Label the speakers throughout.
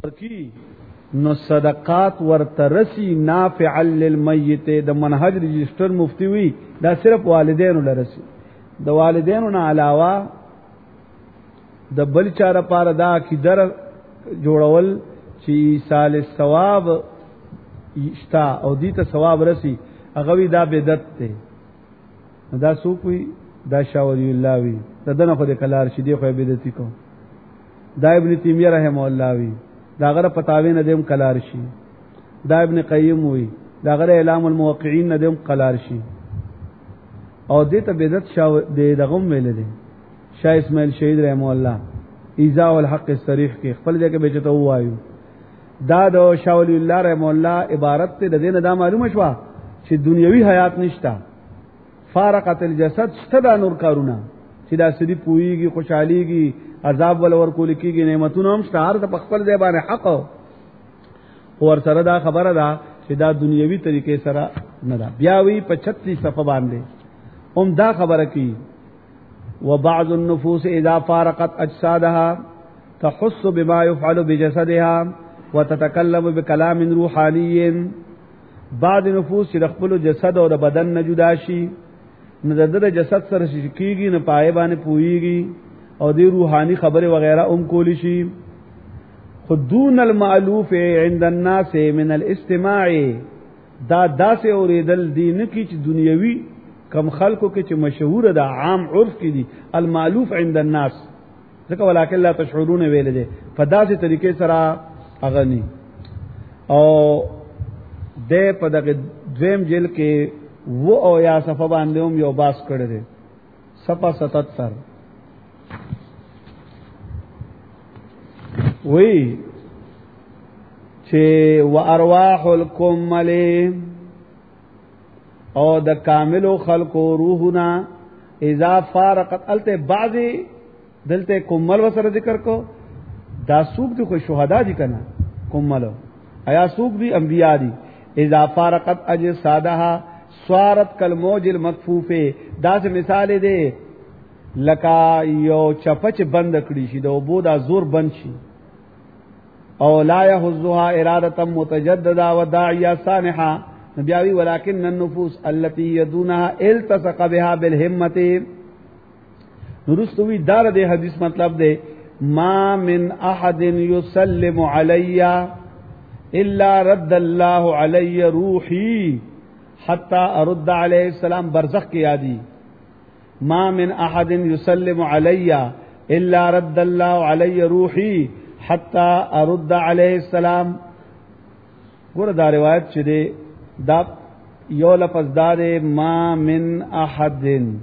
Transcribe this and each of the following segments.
Speaker 1: کی نو صدقات ورترسی نافعا للمیت د منهج رجسٹر مفتی وی دا صرف والدینو لرسی د والدینو نه علاوه د بل چاره پاره دا کی در جوړول چې سال ثواب یشتا او دې ته ثواب رسی هغه وی دا بدعت ته دا سوقوي دا شاولی الله وی دنه خو د کلار شې دی خو بدعتي کو دا ابن تیمیہ رحم الله وی دا غره فتاوی نه دیم کلار شي دا ابن قیم وی دا غره اعلام الموقعین نه دیم کلار شي او دې ته بدعت شاو د دغم ویل دي شاه اسماعیل شهید رحم الله ایذاء الحق الصریح کې خپل ځکه به چته وایو دا د شاولی الله رحم الله عبارت ته د دین دا معلومه شو چې دنیوي حیات نشتا فارقت الجسد ستدا نور کارونه چې دا سړي پويږي خوشحاليږي عذاب ول ور کول کېږي نعمتونه هم ستاره د خپل ځای باندې حق ور سره دا خبره ده چې دا دنیوي طریقې سره نه ده بیا وی 35 صفه باندې هم دا خبره کی وبعض النفوس اذا فارقت اجسادها تحس بما يفعل بجسدها وتتكلم بكلام روحاني بعض نفوس چې خپل جسد او بدن نه جدا شي نه د جسد سره شکیږي نه پای باندې پويږي او دی روحانی خبره وغیرہ کولی شي خدون المعلوف عند الناس من الاستماع دا داسه اوریدل دین کی چې دنیوي کم خلقو کې چې مشهور ده عام عرف کې دي المعلوف عند الناس ځکه ولکن لا تشعرون ویل دي په داسې طریقې سره اغنی او د په دغه دویم جیل کې و او یا صفه باندې هم یو باس کړی دی صفه 77 وی چې وارواح الکمل او د کاملو خلقو روحنا اذا فارقت الته بعضی دلته کمل وسره ذکر کو دا سوق دي خو شهدا دي کنه کمل ایا سوق دي انبیاء دي اذا فارقت اجسادها صارت کالموج المکفوف دا څه مثال دی لکا یو چپچ بند کړی شي د وبو دا زور بند شي او لا يحزها اراده متجدده وداعيه صانحه نبيوي ولكن النفوس التي يدونها التصق بها بالهمه نرستوي دار دے حدیث مطلب دے ما من احد يسلم علي الا رد الله علي روحي حتى ارد عليه السلام برزخ کی یادی ما من احد يسلم علي الا رد الله علي روحي حتى ارد عليه السلام ګور دا روایت چې دی دا یو لفظ دار ما من احد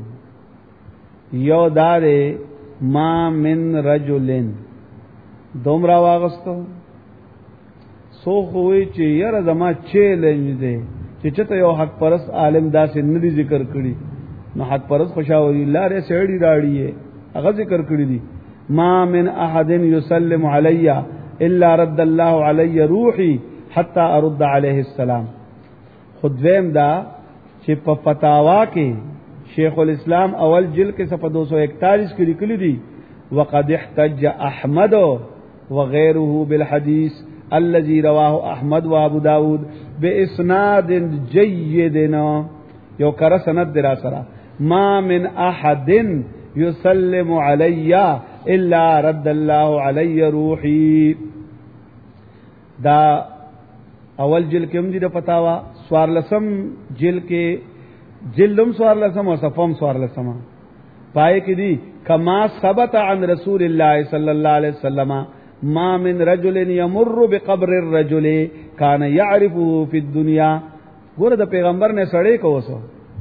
Speaker 1: یو دار ما من رجل دومره واغستو سو خوې چې یاره زما چیلنج دی چې چته یو حق پرست عالم داسې ندی ذکر کړي نو حق پرست خوشاوي الله ر سړی راړي هغه ذکر کړی دي ما من احد يسلم علي الا رد الله علي روحي حتى ارد عليه السلام خودویم دا چې په فتاوا کې شیخ الاسلام اول جلد کې صفحه 241 کې لیکلي دي وقد احتج احمد وغيره بالحديث الذي رواه احمد وابو داود باسناد جيد یو کر سند درا سره ما من احد يسلم علي الا رد الله علي روحي دا اول جلد کې هم دي د فتاوا سوارلسم جلد کې جلدم سوارلسم او صفم سوارلسم پای کې دي کما ثبت عن رسول الله صلی الله علیه وسلم ما من رجل يمر بقبر الرجل كان يعرفه في الدنيا ګوره د پیغمبر نه سړی کو وسو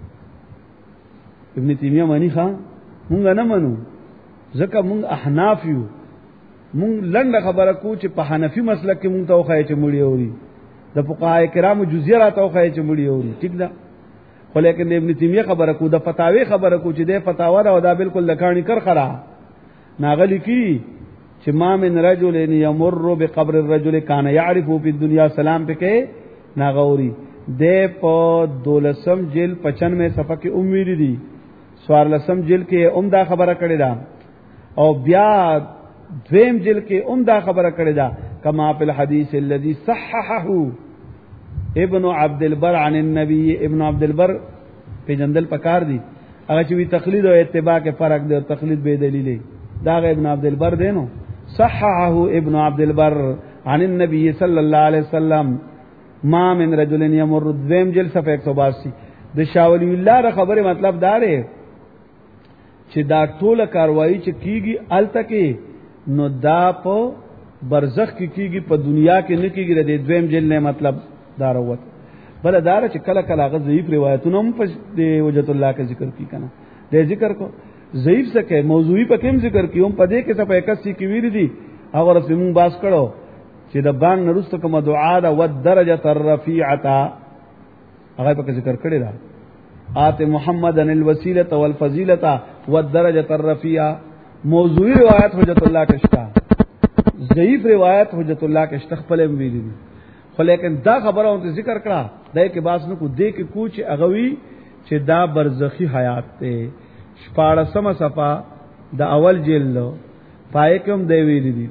Speaker 1: ابن تیمیہ مانی خان مونږ نه منو ځکه مونږ احناف یو مونږ لنډه خبره کو چې په حنفي مسلک کې مونږ ته وخایې چې مړی اوري د فقهای کرامو جزیه راته وخایې چې مړی اوري ټیک ده خو لیکن ابن تیمیہ خبره کو د فتاوی خبره کو چې د فتاوا دا ودا بالکل لکانی کر خرا ناغلی کی چې ما من رجل يمر بقبر الرجل كان يعرفه في الدنيا سلام پکې ناغوري د په دولسم جیل 95 صفحه کې امید دي سوار لسم جیل کې عمدہ خبره کړی دا او بیا دویم جیل کې عمدہ خبره کړی دا کما فی الحدیث الذي صححه ابن عبد البر عن النبي. ابن عبد البر په جندل پکار دی هغه چې وی تقلید او اتباع کې فرق دی، تقلید به دلیل دا ابن عبد البر دینو. صححه ابن عبد البر عن النبي صلی الله علیه وسلم ما من رجل يمر ذم جلسه 182. د شاولی الله خبره مطلب دا دی چې دا ټوله کاروایی چې کیږي الته کې نو دا په برزخ کې کیږي، په دنیا کې نه کیږي. د دویم جل نه مطلب دا وروت بل دار چې کله کله غ ضعیف روایتونه هم په وجت الله کې ذکر کی کنه، د ذکر کو ضعیف څه کې موضوعي په کوم ذکر کیوم په دې کې څه په 81 کې ویری دي هغه رسمون باس کړو چې د بان نرسته کوم دعا دا ودرجه الرفیعه هغه په ذکر کړی دا آت محمدن الوسیله والفضیله والدرجه الرفیعه. موضوعی روایت حجت الله کشتا، ضعیف روایت حجت الله کشتا خپل ویلی دي، خو لیکن دا خبره اون ذکر کړه دای کې باس نو کو دې کې کوچ اغوی چې دا برزخی حیات ته 14 صفه د اول جلد پای کوم دی ویلی دي.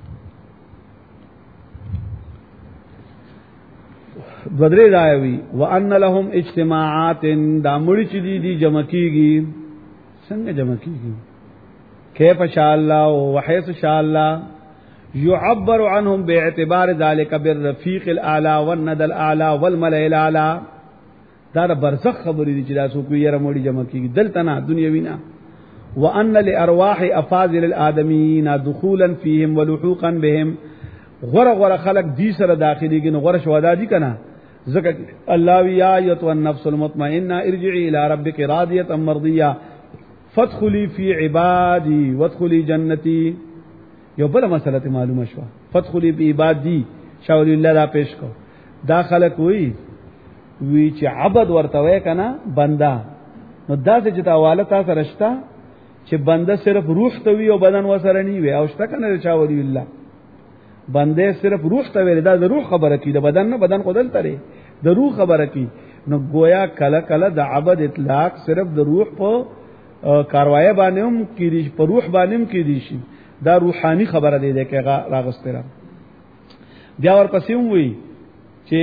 Speaker 1: بدری راوی وان لهم اجتماعات دا مړي چې دي جمع کیږي. څنګه جمع کیږي؟ کیف شاء الله وحيث شاء الله يعبر عنهم باعتبار ذلك بالرفيق الاعلى والند الاعلى والملأ الاعلى. دا برزخ خبرې دي چې دا څوک یې رموړي جمع کیږي دلته نه دنیوي نه. وان لارواح افاضل الادميين دخولا فيهم ولحوقا بهم. غره خلق دي سره داخليږي نو غره شهدا دي کنه. ذکر الله یا ایت النفس المطمئنه ارجعي الى ربك راضيه مرضيه فادخلي في عبادي وادخلي جنتي. یو بل مسله معلومه شو فادخلي في عبادي شاول الله دا پیش کو. دا خلق وی چې عبد ورته وای کنه بندا، نو دا چې تاواله تاسو رښتا چې بنده صرف روح ته وی او بدن وسره نی وی او شته کنه شاول الله بنده صرف روح ته ویل دا د روح خبره کی، د بدن نه بدن خودل ترې د روح خبره کی. نو گویا کله کله د عبد اطلاق صرف د روح په کاروای باندې هم کیږي، په روح باندې هم کیږي. دا روحانی خبره دی چې راغستره. بیا ورپسې وی چې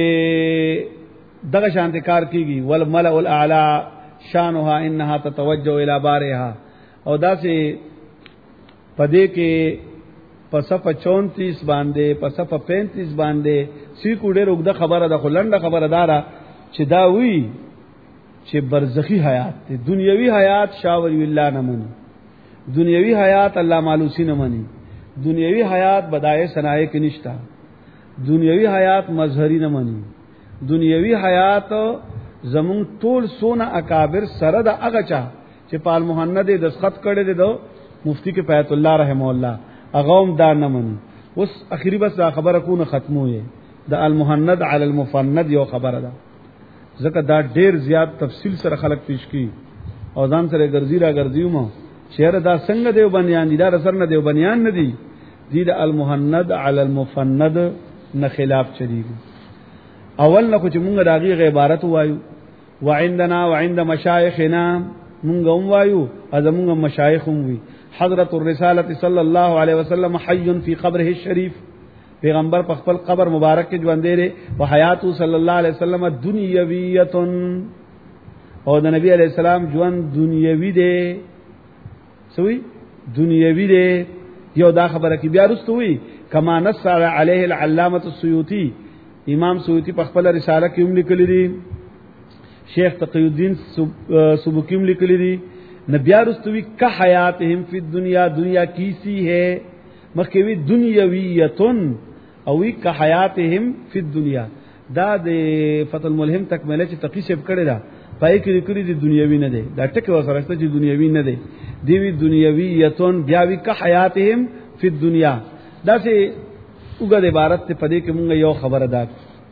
Speaker 1: دغه شانت کار کیږي والملأ الاعلى شانها انها تتوجه الى بارها. او دا سه پدې کې په صفه 34 باندې په صفه 35 باندې سی کوډه روغه خبره ده، خلنده خبره دارا چې دا وی چې برزخی حیات ته دنیوي حیات شاولی الله نه مني، دنیوي حیات الله مالوسی نه مني، دنیوي حیات بدایع صنایع کې نشتا، دنیوي حیات مظهری نه مني، دنیوي حیات زمون ټول سونه اکابر سره د هغه چا چې پال محمد دسخط کړي دي مفتی کې فیت الله رحم الله اغام دا نه مني. اوس اخیری بس خبره کو نه ختموي د المهند علی المفند یو خبره ده، ځکه دا ډیر زیات تفصیل سره خلق پیش کی او ځان سره ګرځي را ګرځیو مو شعر دا څنګه دیو بنیان دي، دا رسر نه دیو بنیان نه دي، دي د المهند علی المفند نه خلاف چلیږي. اول نه چې مونږ داغي عبارت وایو وعندنا وعند مشایخنا مونږ هم وایو ازمونږ مشایخ هم وی. حضرت الرسالة صلی الله علیه وسلم حی فی قبره الشریف، پیغمبر په خپل قبر مبارک کې ژوند دی او حیات صلی الله علیه وسلم دنیویه، او د نبی علیہ السلام ژوند دنیوی دی. سوی دنیوی دی. یو دا خبره کې بیا رستوي کما نص علیه العلامه السیوطی، امام سیوطی په خپل رساله کې هم لیکلی دی، شیخ تقی الدین سبکی هم لیکلی دی. نبیا رستوی کا حیاتهم فی الدنیا، دنیا کیسی ہے مخکوی دنیویتن اوی کا حیاتهم فی الدنیا. دا د فتح الملهم تکمله چې تقی شپ کړی دا پای کې لیکلی دی دنیوی نه دی، دا ټکی وسره چې دنیوی نه دی، دیوی دنیویتن بیاوی کا حیاتهم فی الدنیا. دا سه وګړه عبارت ته پدې کې مونږ یو خبره ده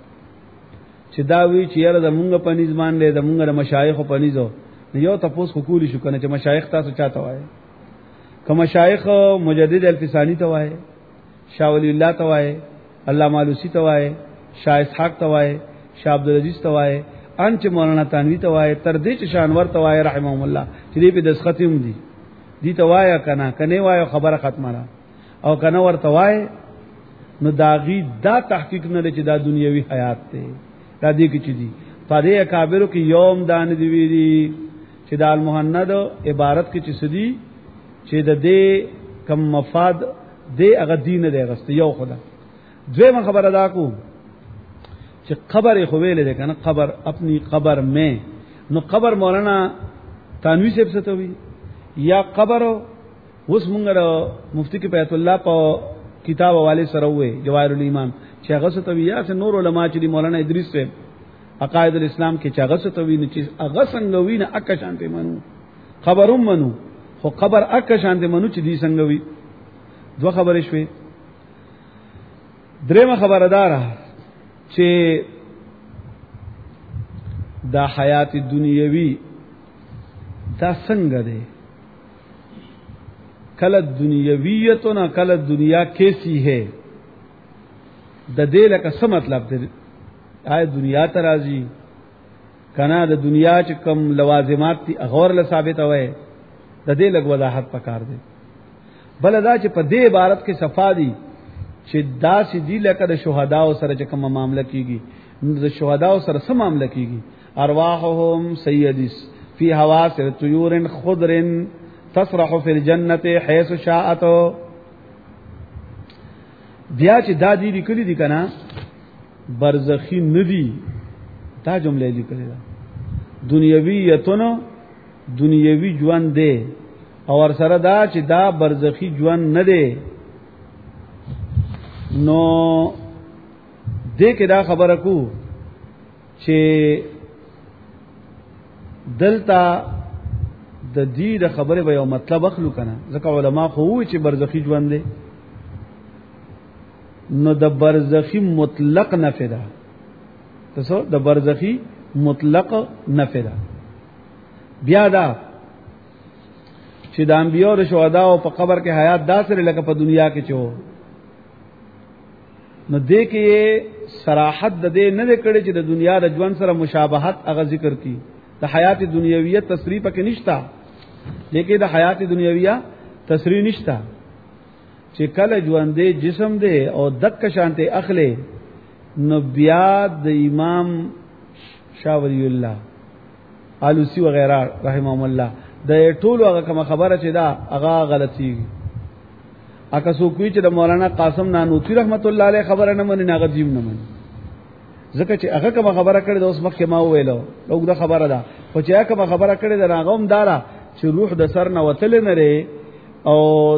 Speaker 1: چې دا وی چې یاره د مونږ په نظام دی، د مونږ د مشایخ په نظام یو تاسو کولی شو کنه چې مشایخ تاسو چاته وای، کوم مشایخ مجدد الفسانی ته وای، شاه ولی الله ته وای، علامه علوسی ته وای، شاه اسحاق ته وای، شاه عبدالعزيز ته وای، ان چې مولانا تنوی ته وای، تر دې چې شانور ته وای رحمهم الله چې دې په دسختم دي دي ته وای کنه کنه وای خبره ختمه را او کنه ورته وای نو داغي دا تحقیق نه چې دا دنیوي حیات ته دا دې کې چي دي پاره اکابرو کې یوم دان دی ویلي چې دا المهند عبارت کې چې سدي چې د دې کم مفاد دې هغه دین دې غست یو خدا دویمه خبر ادا کو چې قبر خو ویلې ده کنه قبر اپنی قبر میں نو قبر مولانا تانوی سے ستوي یا قبر اوس مونږ مفتی کې بیت الله په کتاب والے سره وې جواهر الایمان چې هغه ستوي یا نور علما چې مولانا ادریس سے عقائد الاسلام کې چې هغه ستوي نه چې هغه څنګه وینه اکه شانته منو خبروم منو خو قبر اکه شانته منو چې دې څنګه وي دوه خبرې شوې درېمه خبردار چې دا حیات دنیوي دا څنګه ده کله دنیویت نه کله دنیا کیسی ہے د دې لکه څه مطلب دی آیا دنیا ته راځي کنا د دنیا چې کم لوازمات دي غور له ثابت وای د دې لګ وضاحت پکار دی بل دا چې په دې عبارت کې صفا دي چې دا سدي لکه د شهدا سره چې کوم معاملہ کیږي د شهدا سره څه معاملہ کیږي ارواحهم سیدس فی حواس طیور خضر تصرح فی الجنه حيث شاءت بیا چې دا دي لیکلي دي کنه برزخی ندی دا جمله لیکلي ده دنیویتونو دنیوی ژوند ده او ور سره دا چې دا برزخی ژوند نه ده نو دې کې دا خبره کو چې دلتا د دې د خبره به یو مطلب اخلو کنه ځکه علما خو وی چې برزخی ژوند ده نو د برزخی مطلق نفدا تاسو د برزخی مطلق نفدا بیا دا چې د انبیاء او شهدا او په قبر کې حیات داسره لکه په دنیا کې چو نو دې کې صراحت د دې نه کړي چې د دنیا د ژوند سره مشابهت هغه ذکر کی د حیات دنیویه تصریح پکې نشتا لیکن د حیات دنیویه تصریح نشتا چې کله ژوندې جسم دی او دک شانته اخله نو بیا د امام شاه ولی الله علوسی وغیرہ رحمهم الله د ټولو هغه کوم خبره چې دا هغه غلطي اګه سو کوي چې د مولانا قاسم نانوتي رحمت الله علیه خبره نه مني نه غدیم نه مني ځکه چې هغه کوم خبره کړې د اوس مخکې ما ویلو لوګ دا خبره ده خو چې هغه کوم خبره کړې ده هغه هم دارا چې روح د سر نه وتل نه لري او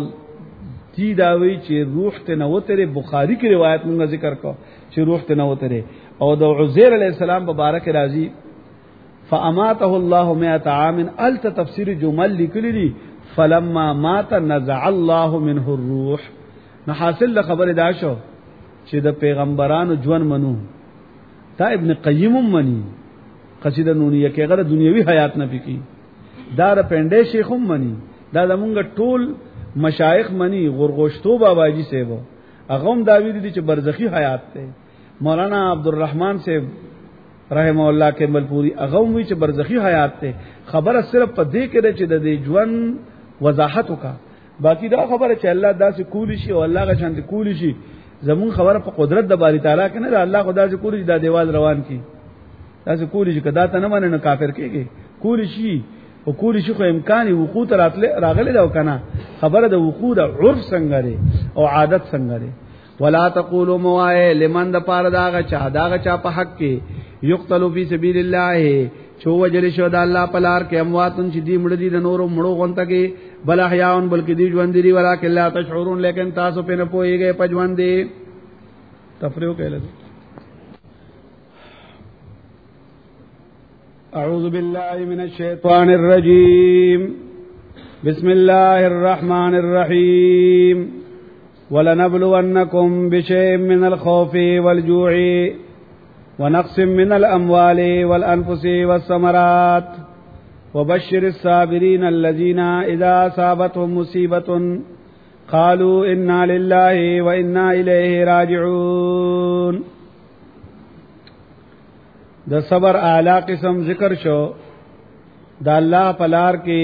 Speaker 1: تی داوی چې روح ته نه وتره بخاری کی روایت موږ ذکر کو چې روح ته نه وتره او د عزیر علی السلام مبارک راضی فاماته الله 100 عام الت تفسیر جمل لیکلی فلما مات نزع الله منه الروح نو حاصل خبر دا شو چې د پیغمبرانو ژوند منو تا ابن قیم منی قصیده نونیه کې غره دنیوي حیات نه پکی دا د پنده شیخ منی دا زمونږ ټول مشایخ منی غرغشتو باباجی سیبو اغم داوی دي چې برزخی حیات ته مولانا عبدالرحمن سے رحم الله کمل پوری اغم وی چې برزخی حیات ته خبره صرف په دې کې ده چې د ژوند وضاحت وکا باقی دا خبره چې الله داسې کولی شي او الله غشان دي کولی شي زمون خبره په قدرت د باری تعالی کې نه ده الله خدا دې کولی دا دیوال روان کی داسې کولی شي کدا ته نه مننه نه کافر کېږي کولی شي او کولی شي خو امکان وقوع راتله راغلی دا کنه خبره د وقوع د عرف څنګه دی او عادت څنګه دی ولا تقولوا موای لمن د پاره داغه چا په حق کې یقتل فی سبیل الله چو وجل شو د الله په لار کې امواتن چې دی مړ دي د نورو مړو غونته کې بل احیاون بلکې دی ژوند دي ولکن لا تشعرون لیکن تاسو په نه پويږئ په ژوند دي تفریو کله اعوذ بالله من الشیطان الرجیم بسم الله الرحمن الرحیم ولنبلونكم بشيء من الخوف والجوع ونقص من الأموال والأنفس والثمرات وبشر الصابرين الذين إذا أصابتهم مصيبة قالوا إنا لله وإنا إليه راجعون د صبر اعلی قسم ذکر شو د الله پلار کې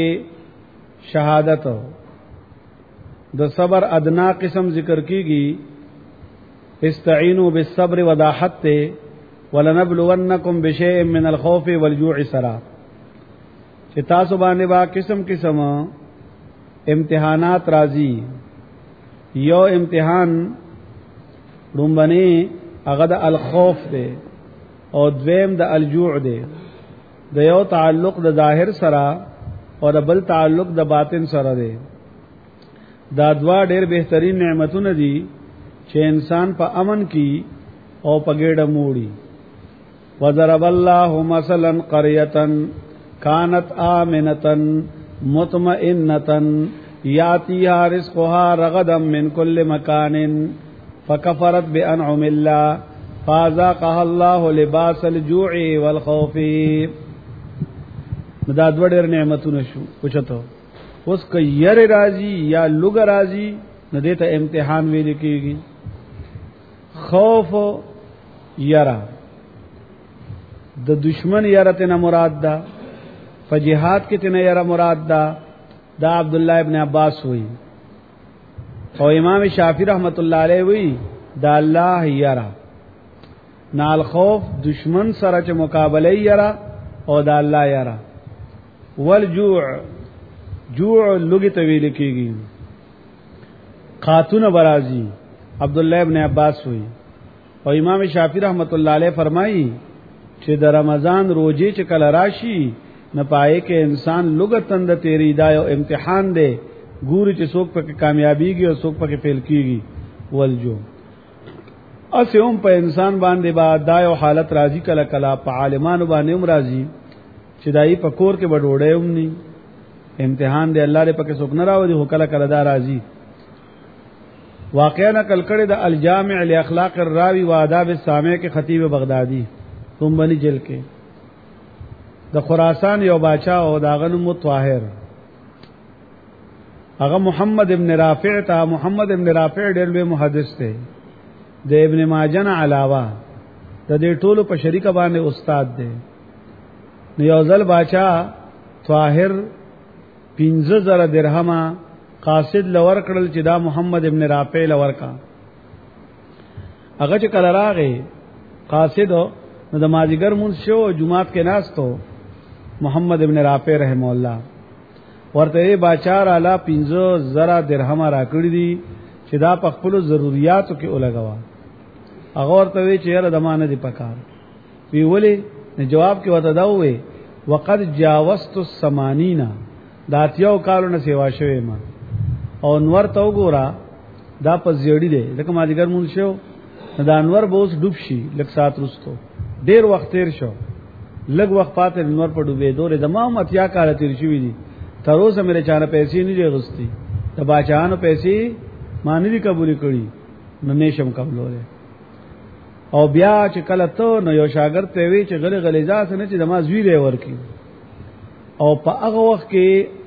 Speaker 1: شهادت د صبر ادنا قسم ذکر کیږي استعینوا بالصبر وضاحت ولنبلونکم بشیء من الخوف والجوع سرا چې تاسو باندې با قسم قسم امتحانات راځي. یو امتحان رومبني هغه د الخوف دی او دویم د الجوع دی. د یو تعلق د ظاهر سره او د بل تعلق د باطن سره دی. دا دوا ډېر بهترین نعمتونه دي چې انسان په امن کې او په ګډه موړي. وضرب الله مثلا قرية كانت آمنة مطمئنة يأتيها رزقها رغدا من كل مكان فكفرت بأنعم الله فذاقها الله لباس الجوع والخوف. دا دوه ډېر نعمتونه شو. پوښتنه اوس که ير راضي یا لوګ راضي نو دې ته امتحان ویل کېږي. خوف یرا د دشمن یره ته مراد ده، په جهاد کې ته یره مراد ده. دا عبد الله ابن عباس وی او امام شافعی رحمت الله علیه وی دا الله یرا. نال خوف دشمن سره چې مقابله یرا او دا الله یرا. والجوع جوع لوګي ته ویل کېږي. قاتون برازي عبد الله ابن عباس وی او امام شافعی رحمت الله علیه فرمایي چې د رمضان روزي چې کله راشي نه پائے کې انسان لغتن د تیری دا یو امتحان دی. ګوري چې څوک پکې کامیابیږي او څوک پکې فیل کیږي. ولجو اسهم په انسان باندې با دا یو حالت راځي کله کله په عالمانو باندې هم راځي چې دای په کور کې بډوړې هم ني امتحان دی. الله دې پکې څوک نه راوړي هو کله کله دا راځي. واقعا نقل کړي د الجامع لاخلاق الراوی و آداب السامع کې خطیب بغدادي تم بني جیل کې د خراسان یو باچا او داغه نوم طاهر. هغه محمد ابن رافع ته محمد ابن رافع ډېر لوی محدث دی. د ابن ماجه نه علاوه د دې ټولو په شریکه باندې استاد دی. نو یو ځل باچا طاهر 15000 درهمه قاصد لور کړل چې دا محمد ابن رافع لور کا. هغه چې کله راغی قاصد نو د ماجیګر مونږ شو جمعات کې ناستو. محمد ابن رافع رحم الله ورته باچار اعلی 15000 درهم را کړی دي چې دا په خپل ضرورتو کې ولګوا. هغه ورته وی چې یاره دمانه دی پکار. وی ولی جواب کې وته دا وې وقد جاوزت 80 دا تیو کالونه سیوا شوی ما او انور تو ګورا دا په زیړی دی لکه ماجیګر مونږ شو دا انور به اوس ډوب شي لکه سات رستو ډیر وخت تیر شو لږ وخت پاتې نور په ډوبې دوره د ما متیا کال تیر شوې دي. تر اوسه مې چانه پیسې نه دی غوستي. د باچانو پیسې مانی دي قبول کړي نو نشم قبولوله. او بیا چې کله ته نو یو شاګرد ته وی چې غلې غلې ځات نه چې د ما زویره ورکی او په هغه وخت کې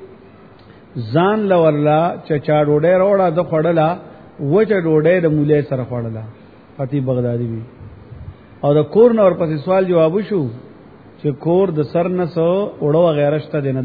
Speaker 1: ځان لورلا چې چا ډوډۍ وروړه د خړلا وچه ډوډۍ د مولې سره خړلا خطیب بغدادي وی. او د کور نور پسې سوال جواب شو چې کور د سر نه سو وړو غیره شته دینه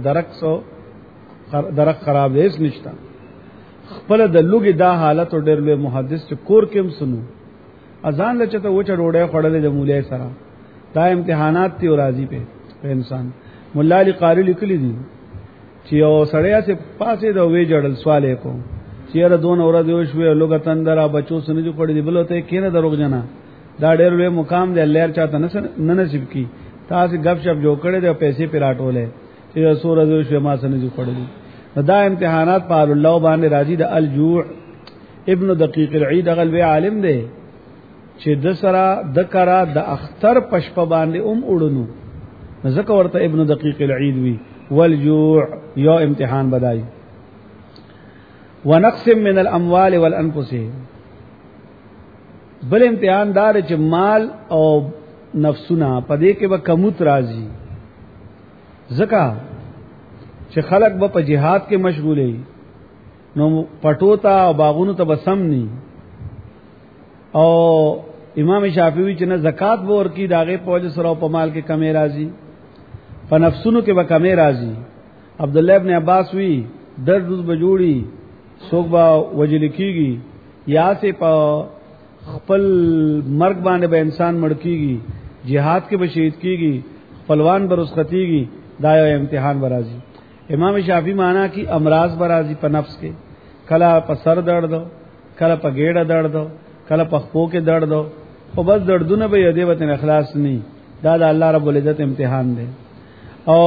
Speaker 1: درک خراب دی اس نشتا. خپل د لوګي دا حالت ډېر له محدث چې کور کې هم سنو اذان لچته وچه ډوډۍ خړلې د مولای سره. دا امتحانات تی او راضی په انسان. مولا علی قاری لیکلی دي چې او سړیا سے پاسې د وې جړل سوال کو چې را دون اور د شوې لوګ تندرا بچو سنې جو کړې دی بلته کینه دروغ جنا. دا ډېر لوی مقام دی الله چاته نه نصیب کی. تاسو غب شپ جو کړې دی پیسې پیراټولې چې سورہ د شوې ما سنې جو کړې. دا امتحانات په الله باندې راضی د الجوع ابن دقیق العید غلوی عالم دی چې د سرا د کرا د اختر پشپ باندې اړونو ځکه ورته ابن دقیق العید وی. والجوع یو امتحان بدای. ونقص من الاموال والانفس بل امتحان دار چې مال او نفسونه پدې کې به کموت راځي. ځکه چې خلق به په جهاد کې مشغولې نو پټوتا او باغونو ته بسم ني. او امام شافعي چې نه زکات به ورکی داغه پوج سره په مال کې کمی راځي په نفسونو کې به کمی راځي. عبد الله ابن عباس وی در روز به جوړي څوک به وجل کیږي یا سه په خپل مرګ باندې به انسان مړ کیږي، jihad کې به شهید کیږي، خپلوان به رسختيږي، دا یو امتحان برازي. امام شافعي معنا کی امراض برازي په نفس کې، کله په سر درد، کله په ګېډه درد، کله په خپو کې درد، خو بس دردونه به یې دې وته اخلاص نه، دا د الله رب العزت امتحان دی. او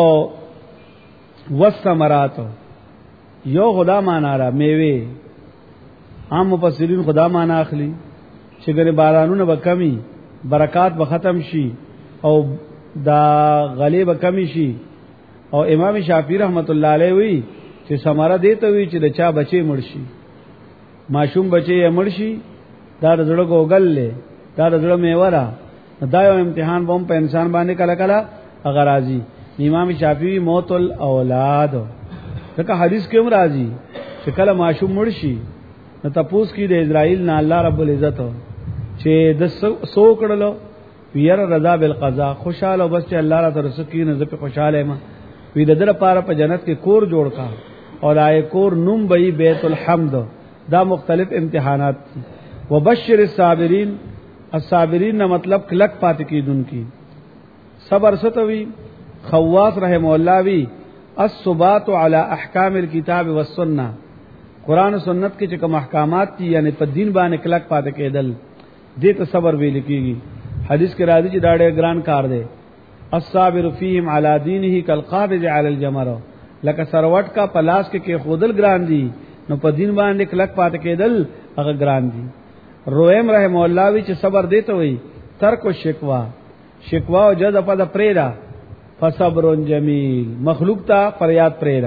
Speaker 1: والثمرات یو خدا معنا را میوه، عام مفسرین خدا معنا اخلي چې ګره بارانونه به کمی، برکات به ختم شي او دا غلی به کمی شي. او امام شافعی رحمت الله علیه وی چې ثمره دیته وی چې د چا بچي مرشي، معصوم بچي یې مرشي، دا د زړه ګوګل له، دا د زړه میوره، دا یو امتحان بوم په انسان باندې کله کله اگر راځي. امام شافعی موت الاولاد دغه حدیث کې هم راځي چې کله معصوم مرشي نو تاسو کې د اسرائیل نه الله رب العزت چې د سو کړلو ویر رضا بالقضاء، خوشاله بس چې الله تعالی رسکی نه زه په خوشاله ما وی د در پاره په جنت کې کور جوړ کا اور آئے کور نوم بئی بیت الحمد. دا مختلف امتحانات دي. وبشر الصابرین، الصابرین نہ مطلب کلک پات کی دن کی صبر ستوی. خواص رحم الله وی الثبات علی احکام الكتاب والسنه، قران و سنت کې چې کوم احکامات دي یعنی په دین باندې کلک پات کېدل، دې ته صبر ویل کېږي. حدیث کې راځي چې دا ډېر ګران کار دی. الصابر فیهم علی دینه کالقابض علی الجمر، لکه سروټ کا پلاس کې خودل ګران دي نو په دین باندې کلک پات کېدل هغه ګران دي. رویم رحم الله وی چې صبر دیته وي ترک شکوا، شکوا او جز په د پریدا، فصبر جمیل، مخلوق ته فریاد پریدا.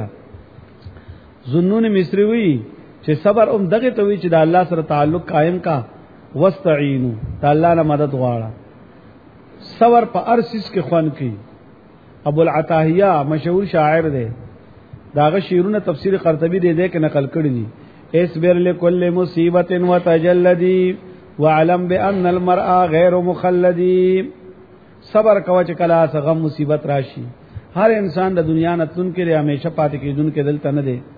Speaker 1: ظنون مصری وی چې صبر دغه ته وی چې د الله سره تعلق قائم کا، واستعینوا، د الله نه مدد غواړه. صبر په ارسیس کې خوان کی. ابو العتاهیہ مشهور شاعر دی، داغه شعرونه تفسیر قرطبی دې کې نقل کړی دي. اصبر لكل مصیبت وتجلدی واعلم بان المرء غیر مخلدی. صبر کوه چې کله غم مصیبت راشي، هر انسان د دنیا نه تون کې همیشه پاتې کېدون کې دلته نه دی.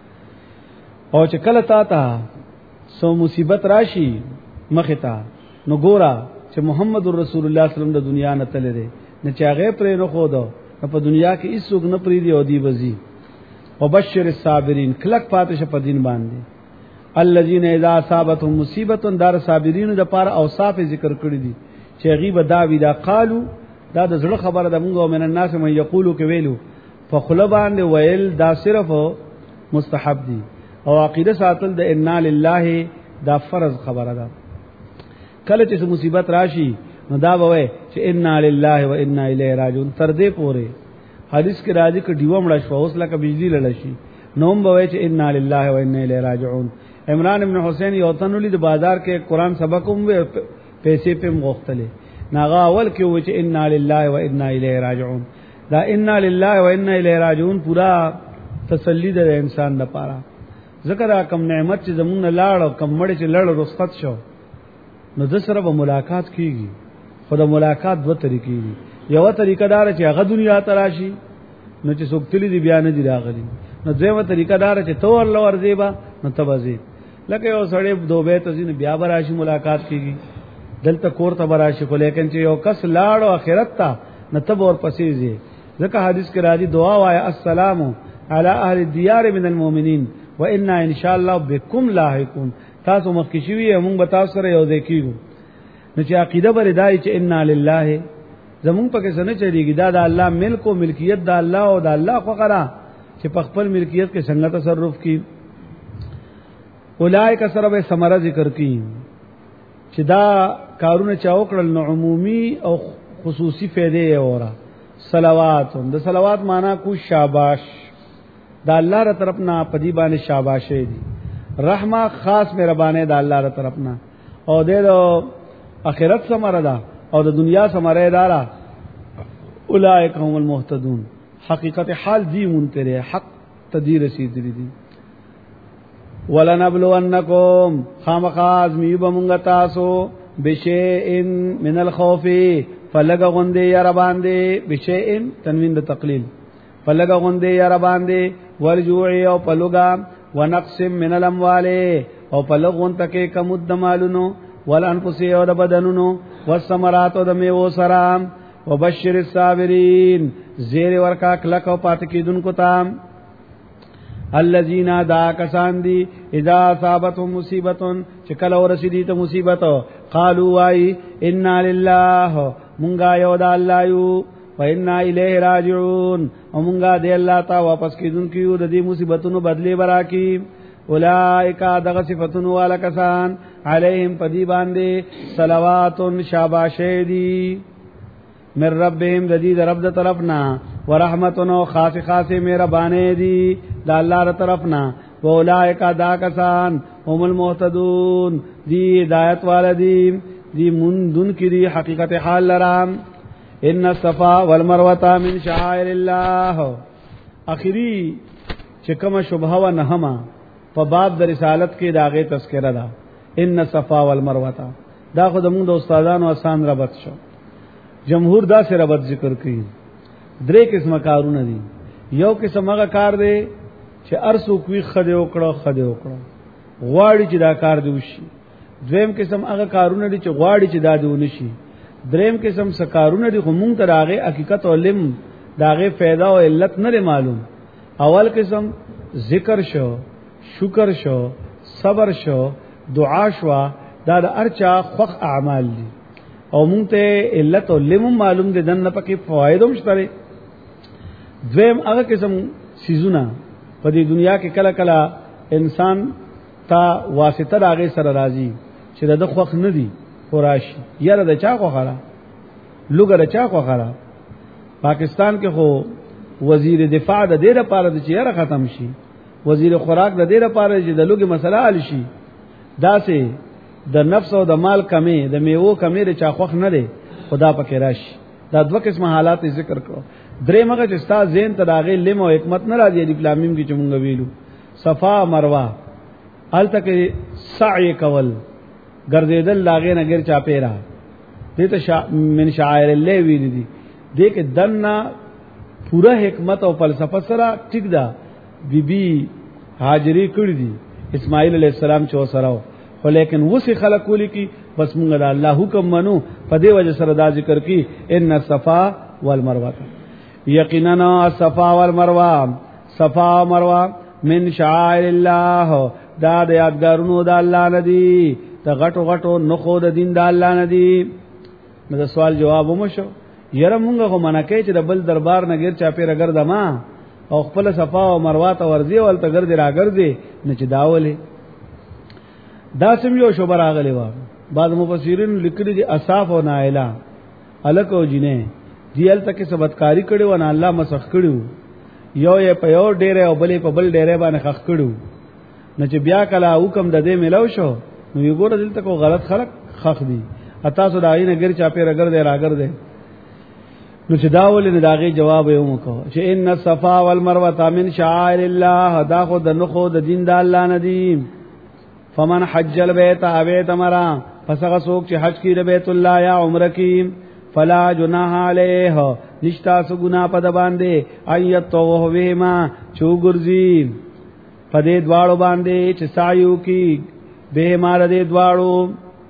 Speaker 1: او چې کله تا سو مصیبت راشي مخه تا نو ګورا چې محمد رسول الله صلی الله علیه وسلم د دنیا نه تل دی، نه چې هغه پرې نه خو دو په دنیا کې هیڅوک نه پرې دی او دی وزي. وبشر الصابرین، کلک پاتې په دین باندې. الذين اذا اصابتهم مصیبه، دار صابرین د پاره اوصاف ذکر کړی دي چې غیب دا ویدا قالو، دا د زړه خبره د موږ او من الناس من یقولو کې ویلو فخله باندې ویل دا صرف مستحب دي. او عقیده ساتل د ان لله دا فرض خبره ده. کله چې مصیبت راشي نو دا وای چې ان لله و انا الیه راجعون. تر دې پوره حدیث کې راځي چې دیو مړ شو اوس لکه بجلی لړ شي، نوم وای چې ان لله و انا الیه راجعون. عمران ابن حسین یو تنولی د بازار کې قران سبق هم پیسې په مغختله ناغه اول کې و چې ان لله و انا الیه راجعون. دا ان لله و انا الیه راجعون پورا تسلی ده انسان لپاره. ذکر کم نعمت چې زمون لاړ او کم مړ چې لړ رخصت شو نو د سره به ملاقات کیږي. خو د ملاقات دوه طریقې دي. یو طریقه دار چې هغه دنیا ته راشي نو چې څوک تللی دی بیان دي راغلي، نو دویمه طریقه دار چې تو ور لور زیبا نو تبازي لکه یو سړی دوبه ته ځین بیا براشي ملاقات کیږي، دلته کور ته براشي خو لیکن چې یو کس لاړ او اخرت ته نتب اور پسې زی. ځکه حدیث کې راځي دعا وایا السلام علی اهل الديار من المؤمنین وانا ان شاء الله بكم لاحقون. تاسو مخکشوی موږ به تاسو سره یو ځای کیږو. نو چې عقیده بر دای چې ان لله زمون پکې سره چلیږي، دا د الله ملک او ملکیت د الله او د الله خو قرا چې په خپل ملکیت کې څنګه تصرف کی. اولایک سره به ثمره ذکر کی چې دا کارونه چا وکړل نو عمومي او خصوصي فائدې اورا. صلوات، د صلوات معنا کو شاباش، دا الله تر طرفنا پدی باندې شاباشې دي. رحمه خاص مهربانه دا الله تر طرفنا، او د اخرت ثمره ده او د دنیا ثمره دارا. اولئک هم المهتدون، حقیقت حال دی منتره حق تدیر رسیدلی دي. ولنبلونکم، خامخاز میوب مونږ تاسو بشیء من الخوف، فلګ غوندې یا باندې، بشیء تنوین د تقلیل، فلګ غوندې یا باندې، ورجوع او پلوګا، ونقص من الاموال او پلغون تکي کمد مالونو، والانفس او د بدنونو والثمرات او د میوه سره وبشر الصابرین زیر ورکا کلک او پات کیدونکو تام الذين دا کسان دی اذا اصابتهم مصیبتون چکل ورسیدی ته مصیبت قالوا وای انا لله مونږه یو د الله یو و انا الیه راجعون او مونږه دی الله ته واپس کیدونکو یو د دې مصیبتونو بدلی برا کی اولائک دغه صفاتونو والا کسان علیهم پدی باندې صلوات شاباشه دی من ربهم ددی رب د طرفنا ورحمتنا خاص مهربانه دی د الله تر طرفنا اولائک دا کسان هم المهتدون دی ہدایت والدین دی مندن کی دی حقیقت حال لرام ان الصفا والمروه من شعائر الله اخری چکم شبهه و نهما په باب د رسالت کې داغه تذکرہ ده ان الصفا والمروه دا خو د موږ د استادانو آسان ربط شو جمهور دا سره ربط ذکر کړي درې قسمه کارونه دي یو قسم هغه کار دی چې ارسو کوي خدای وکړه غواړي چې دا کار دی وشي دویم قسم هغه کارونه دي چې غواړي چې دا دی ونشي دریم قسم څه کارونه دي خو مونږ ته داغه حقیقت او علم داغه फायदा او علت نه معلوم اول قسم ذکر شو شکر شو صبر شو دعا شو دا د ارچا خوخ اعمال دي او مونږ ته علت او علم معلوم دي دنه پکې فواید هم شته دویم هغه قسم سيزونه په دې دنیا کې کله کله انسان تا واسطه راغې سره راځي چې د خوخ نه دي خوراشي یاره د چا خوخره لوګه د چا خوخره پاکستان کې خو وزیر دفاع د دې لپاره چې یاره ختم شي وزیر خوراک د دې لپاره چې د لوګي مسله حل شي دا سه د نفس او د مال کمی د میوه کمی د چا خوخ نه دي خدا پکې راشي دا دوه قسم حالات ذکر کړو درې مګه چې ستا زین ته داغه علم او حکمت نه راځي د اسلامیم کې چې مونږ ویلو صفا مروه الته سعی کول ګرځیدل لاغې نه ګر چا پیرا دې ته من شاعر الله ویل دي دې کې دنا پورا حکمت او فلسفه سره ټیک ده بیبي حاجری کړی دي اسماعیل علیہ السلام چې وسره خو لیکن وسی خلق کولی کی بس مونږ د الله حکم منو په دې وجه سره دا ذکر کی ان الصفا والمروه یقینا الصفا والمروه صفا او مروه من شعائر الله دا د یادګارونو د الله ندی ته غټو نخو د دین د الله ندی مې سوال جواب ومشو یره مونږه خو منکه چې د بل دربار نه غیر چا پیر ګرځما او خپل صفا او مروه ته ورځي ول ته ګرځي راګرځي نه چې داولې دا سم یو شوبر راغلی و بعض مفسرین لیکلي دي اصاف او نائلا الک او جنې دیل تک سبتکاری کړي و نه الله مسخ کړي یو یې په یو ډېره او بلې په بل ډېره باندې خخ کړي نه چې بیا کله حکم د دې ملو شو نو یو ګور دلته کو غلط خلق خخ دي اتا سو دای نه ګر چا پیر اگر دې راګر دې نو چې داول نه داغه جواب یې وکړو چې ان الصفا والمروه من شعائر الله دا خو د نخو د دین د الله ندی فمن حج البيت ابيت مرا فسغ سوق چې حج کی بیت الله یا عمره کی فلا جناح علیه نشتا سو گناہ پد باندې ایت تو وهما چو ګرځي پدې دواړو باندې چې سایو کی به مال دې دواړو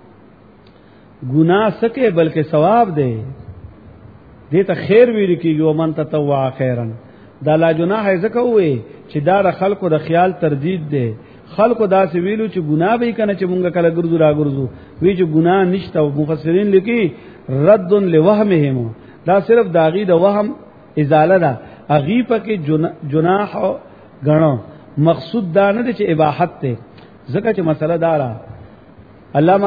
Speaker 1: گناہ سکے بلکہ ثواب دے دیتا خیر ویل کیږي ومن تطوع خیرا دا لا جناح زکه وې چې دا خلکو د خیال تردید دی خلکو دا سی ویلو چې ګناه به کنه چې مونږ کله ګرځو را ګرځو وی چې ګناه نشته او مفسرین لیکي رد لوهمهم دا صرف داغي د وهم ازاله ده اغي پکې جناح غنو مقصود دا نه چې اباحت ته زکه چې مسله دارا علامه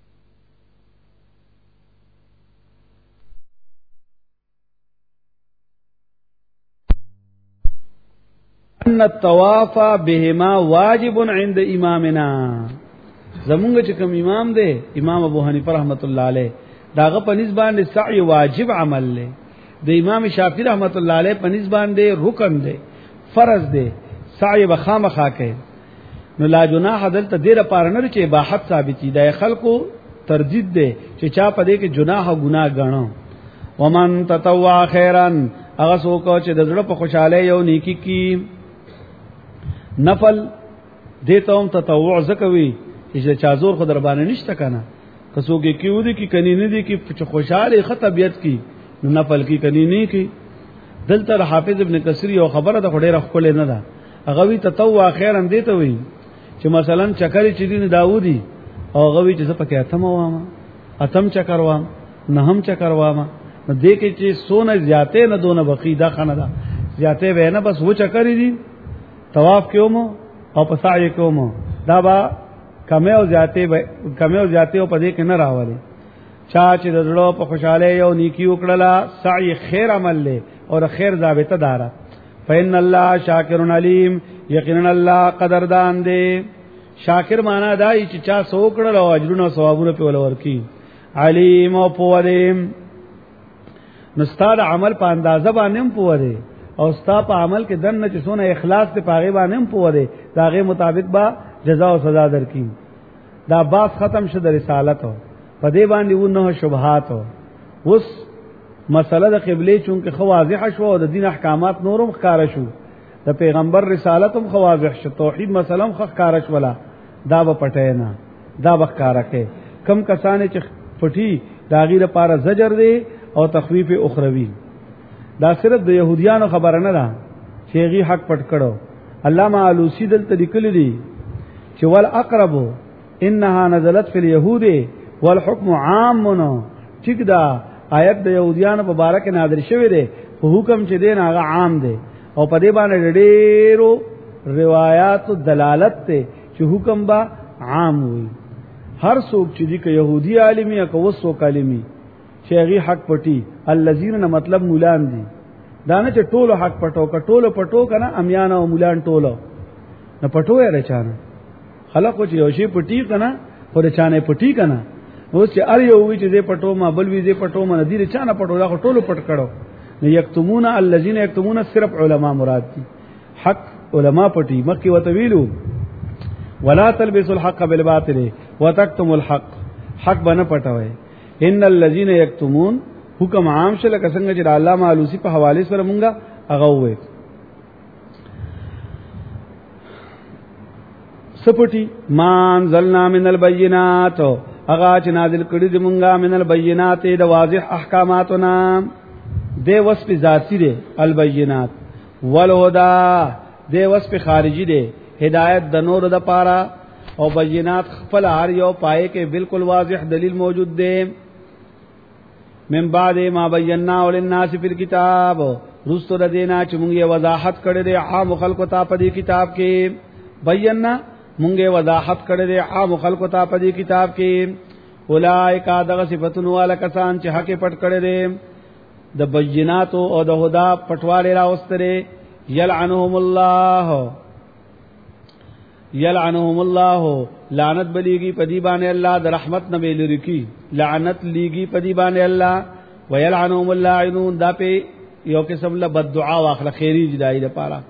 Speaker 1: ان الطواف بهما واجب عند امامنا زمونږ چې کوم امام دی امام ابو حنیفه رحمت الله علیه داغه په نسبت باندې سعی واجب عمل له د امام شافعی رحمت الله علیه په نسبت باندې رکن دی فرض دی سعی بخامخا کوي نو لا جناح دلته ډیره پاره نه چې اباحت ثابت دی خلکو تردید دی چې چا په دې کې جناح او ګناه غنو ومن تطوع خیرا هغه څوک چې د زړه په خوشاله یو نیکی کی نفل دیتا هم تطوع زکوی چې چا زور خو در باندې نشته کنه کسو کې کیو دي کی کني نه دي کی خوشاله خطبیت کی نو نفل کی کني نه کی دلته حافظ ابن کثیر یو خبره د خډه رخل نه ده هغه وی تطوع خیرن دی ته وی چې مثلا چکرې چې دین داوودی او هغه وی چې پکې اتم وامه اتم چکر وام نه هم چکر وامه نو دې کې چې سونه زیاته نه دونه بقیدا خنه ده زیاته به نه بس و چکرې دي طواف کوم او په سعی کوم دا با کمه او زیاته او په دې کې نه راوړي چا چې دړو په خوشاله یو نیکی وکړه سعی خیر عمل له اور خیر ضابطه دارا فإن الله شاکر علیم یقینا الله قدردان دی شاکر معنا دای چې چا سوکړه او اجرونه ثوابونه په ولور کی علیم او پوالیم نستاد عمل په اندازه باندې پوره او ستا په عمل کې دنه چې سونه اخلاص ته پاغه باندې پوره داغه مطابق با جزاء او سزا درکې دا باس ختم شد رسالت په دې باندې ونه شبهات اوس مسله د قبله چونکه خو واضح شو او د دین احکامات نورم ښکارا شو د پیغمبر رسالت هم خو واضح شو توحید مسله هم ښکارا شو ولا دا به پټه نه دا به ښکارا کې کم کسانه چې پټي داغي لپاره زجر دی او تخویف اخروی دا صرف د يهوديانو خبره نه ده چې غي حق پټ کړو علامه علوسی دلته لیکلی دی چې ول اقرب انها نزلت فی اليهود والحكم عام ټیک دا آیت د يهوديانو په باره کې نازل شوی دی په حکم چې دین هغه عام دی او په دې باندې ډېرو روایت دلالت ته چې حکم با عام وي هر څوک چې دی که يهودي عالمي یا کوسو کلمي چې هغه حق پټي الذين مطلب مولان دي دا نه چې ټولو حق پټو کا ټولو پټو کنه امیان او مولان ټولو نه پټو یې رچانه خلکو چې یو شی پټي کنه خو رچانه پټي کنه اوس چې ار یو وی چې دې پټو ما بل وی دې پټو ما ندی رچانه پټو دا ټولو پټ کړو نه یکتمون الذين یکتمون صرف علما مراد دي حق علما پټي مخکې وته ویلو ولا تلبسوا الحق بالباطل وتكتموا الحق حق بنه پټوي ان الذين يكتمون حکم عام شله څنګه چې علامه علوسی په حواله سره مونږه هغه وې سپټي مان زلنا من البينات هغه چې نازل کړي دي مونږه من البينات د واضح احکاماتنا د وصف ذاتی دي البينات والهدى د وصف خارجي دي هدایت د نور د پاره او بینات خپل هر یو پائے کې بالکل واضح دلیل موجود دی من بعد ما بینا للناس فی الكتاب رستو د دینا چې مونږه وضاحت کړی دی عام خلکو ته په دې کتاب کې بینا مونږه وضاحت کړی دی عام خلکو ته په دې کتاب کې اولائک دغه صفاتونو والا کسان چې حق پټ کړی دی د بینات او د هدا پټواله راوستره یلعنهم الله یلعنهم الله لعنت بلیگی پدی باندې الله د رحمت نه ویل کی لعنت لیگی پدی باندې الله ویلعنهم اللاعنون دا په یو قسم له بد دعا واخله خیری جدای د پاره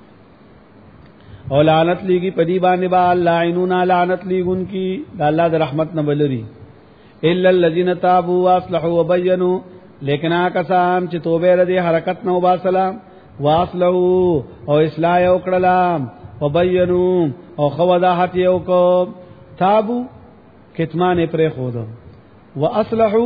Speaker 1: او لعنت لیگی پدی باندې با اللاعنون لعنت لیگون کی د الله د رحمت نه ولري الا الذين تابوا واصلحوا وبينوا لیکن کسان چې توبه لري حرکت نو با سلام واصلحوا او اصلاح وکړه وبینوا او خوضاحت یو کو تابو کتمان پر خود واصلحوا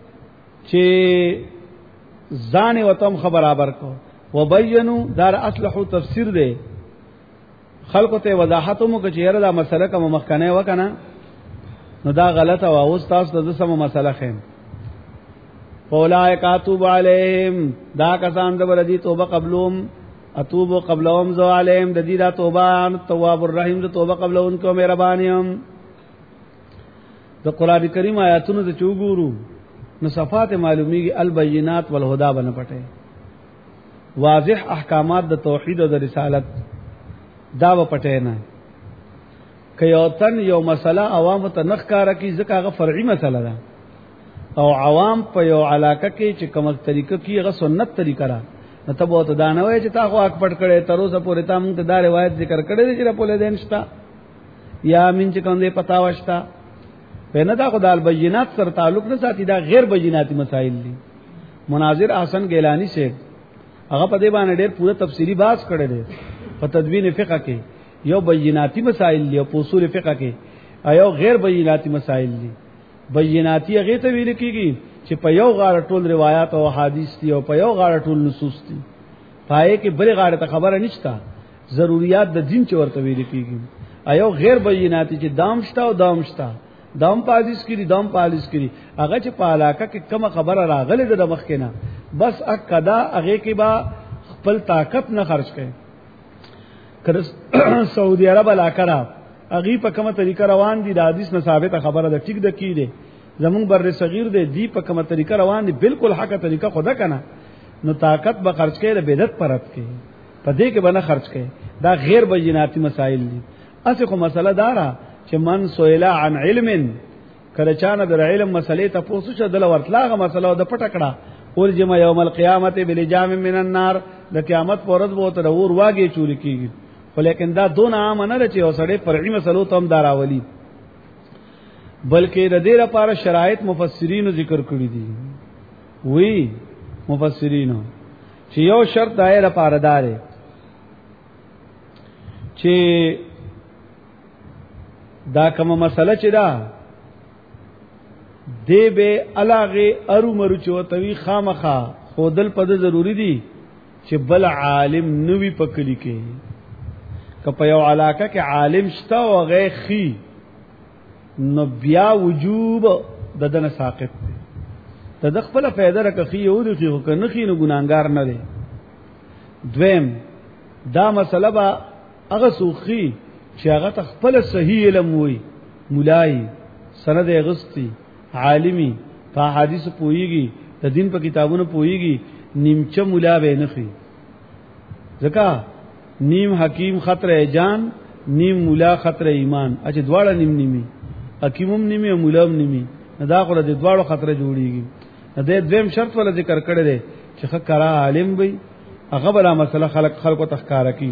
Speaker 1: چې ځان وتم برابر کو وبینوا دار اصلحوا تفسیر دی خلق ته وضاحت مو چې یره دا مسله کوم مخکنه وکنه نو دا غلطه وا اوس تاسو د سم مسله خیم اولئک اتوب علیهم دا کسان د بلدی توبه قبلهم اتوب قبلهم ذو علیم د دې دا توبه تواب الرحیم د توبه قبل انکو مهربانیم د قران کریم آیاتونو د چوغورو نو صفات معلومیږي البینات والهدى بن پټه واضح احکامات د توحید او د رسالت دا و پټه نه کيوتن یو مسله عوام ته نخکاره کی ځکه هغه فرعي مسله ده او عوام په یو علاقه کې چې کومه طریقه کې هغه سنت طریقه را نو ته به ته دانوي چې تا خو اک پټ کړي تر اوسه پورې تا موږ ته دا روایت ذکر کړی چې په لدین شتا یا من چې کوم دې پتا واشتا په نه دا خدای البینات سره تعلق نه ساتي دا غیر بیناتی مسائل دي مناظر احسن گیلانی سے هغه په دې باندې ډېر پوره تفصیلی بحث کړی دی په تدوین فقہ کې یو بیناتی مسائل دي او اصول فقہ کې ایو غیر بیناتی مسائل دي بیناتی هغه ته ویل کیږي چې په یو غاړه ټول روایت او احادیث دي او په یو غاړه ټول نصوص دي، پای کې بل غاړه ته خبره نشته، ضرورت د دین چې ورته ویل کیږي. ایو غیر بیناتی چې دام شته او دام شته، دام پادیس کړي دام پالیس کړي، هغه چې په علاقه کې کوم خبره راغله د مخ کې نه بس اکدا هغه کې با خپل طاقت نه خرج کړي. کله سعودي عرب علاقه را هغه په کومه طریقه روان دي د حدیث نه ثابته خبره ده، ټیک ده کی دي زمون بر صغیر دي دی په کومه طریقه روان دي بالکل حق طریقه خدا کنه، نو طاقت به خرج کړي د بدعت پرد کې په دې کې باندې خرج کړي. دا غیر بیناتی مسائل دي. اصل خو مسله دارا چې من سویلا عن علم کله چانه در علم مسلې ته پوښتنه شدل ورتلاغه مسله د پټکړه اور جمع یوم القیامت بلجام من النار، د قیامت پر ورځ به تر اور واګي چول کیږي. ولیکن دا دون عام نه لچې او سړی پرعی مسلو ته هم داراولي، بلکې د دې لپاره شرایط مفسرین ذکر کړی دي. وی مفسرین چې یو شرط دایره لپاره داره چې دا کومه مسله چې دا دی به علاغه ارو مرو چوتوي خامخه خودل پد ضروری دي چې بل عالم نوی پکلی کې کپه یو علاقه کې عالم شتا او غي خي نو بیا وجوب ددن ساقط ته د خپل فائدہ راکخي یو د خو کنه خي نو ګناګار نه دي. دویم دا مسله با هغه سوخي چې هغه خپل صحیح علم وي، مولای سند غستی عالمی په حدیث پويږي د دین په کتابونو پويږي، نیمچه مولا به نه خي ځکه نیم حکیم خطر جان نیم مولا خطر ایمان، اچ دواړه نیم نیمي حکیمم نیمي او مولام نیمي، دا خو د دواړو خطر جوړیږي. د دویم شرط ولا ذکر کړی دی چې خکرا عالم وي هغه بلا مسله خلقو تخکارا کی.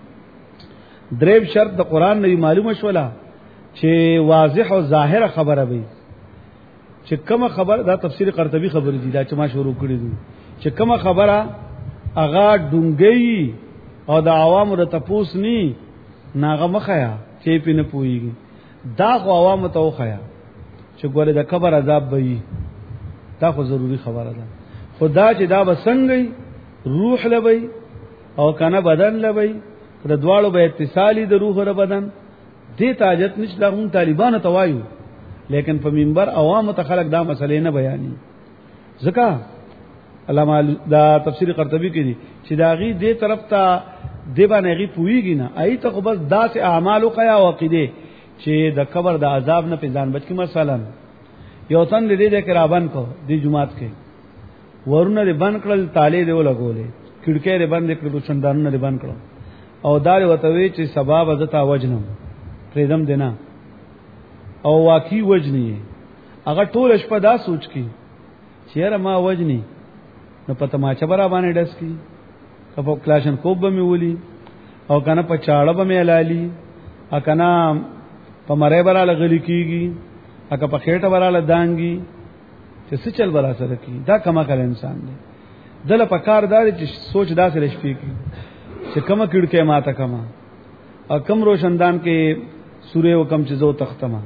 Speaker 1: دریم شرط د قران نه معلومه شولا چې واضح او ظاهر خبره وي، چې کومه خبر دا تفسیر قرطبی خبر دي دا چې ما شروع کړی دي چې کومه خبره اغا ډونګي او د عوامو د تپوس ني ناغه مخیا چې پینه پويږي، دا خو عوامو ته وخیا چې ګوره د قبر عذاب وي، دا خو ضروری خبره ده. خدا چې دا بسنګي روح لوي او کنه بدن لوي د دواړو به اتصالي د روح او بدن دې تاجت نشته هم طالبان ته وایو، لیکن په منبر عوام ته خلق دا مسلې نه بیانې. ځکه علامه دا تفسیر قرطبی کې دي چې داغي دې طرف ته دی باندې غي پويږي نه، ایته خو بس داس اعمال او قیا عقیده چې د قبر د عذاب نه پېژان بچ کی. مثلا یو تن دې دې کرابن کو دې جمعات کې ورونه دې بند کړل، تاله دې ولګولې، کړکۍ دې بند کړل، چندانونه دې بند کړل او دار وتوي چې سبب عزتا وجنم پریدم دینا او واقعي وجنی هغه ټول شپه دا سوچ کی چیرې ما وجنی نو پته ما چې برا باندې ډس کی په کلاشن کوب به میولي او کنه په چاړه به ملالي ا کنه په مړې براله غلي کیږي اګه په خېټه براله دانګي چې څه چل برا سره کی. دا کما کله انسان دی دله په کار دار چې سوچ داسې لشپې کی چې کما کړکې ماته کما او کم روشندان کې سورې او کم چیزو تختما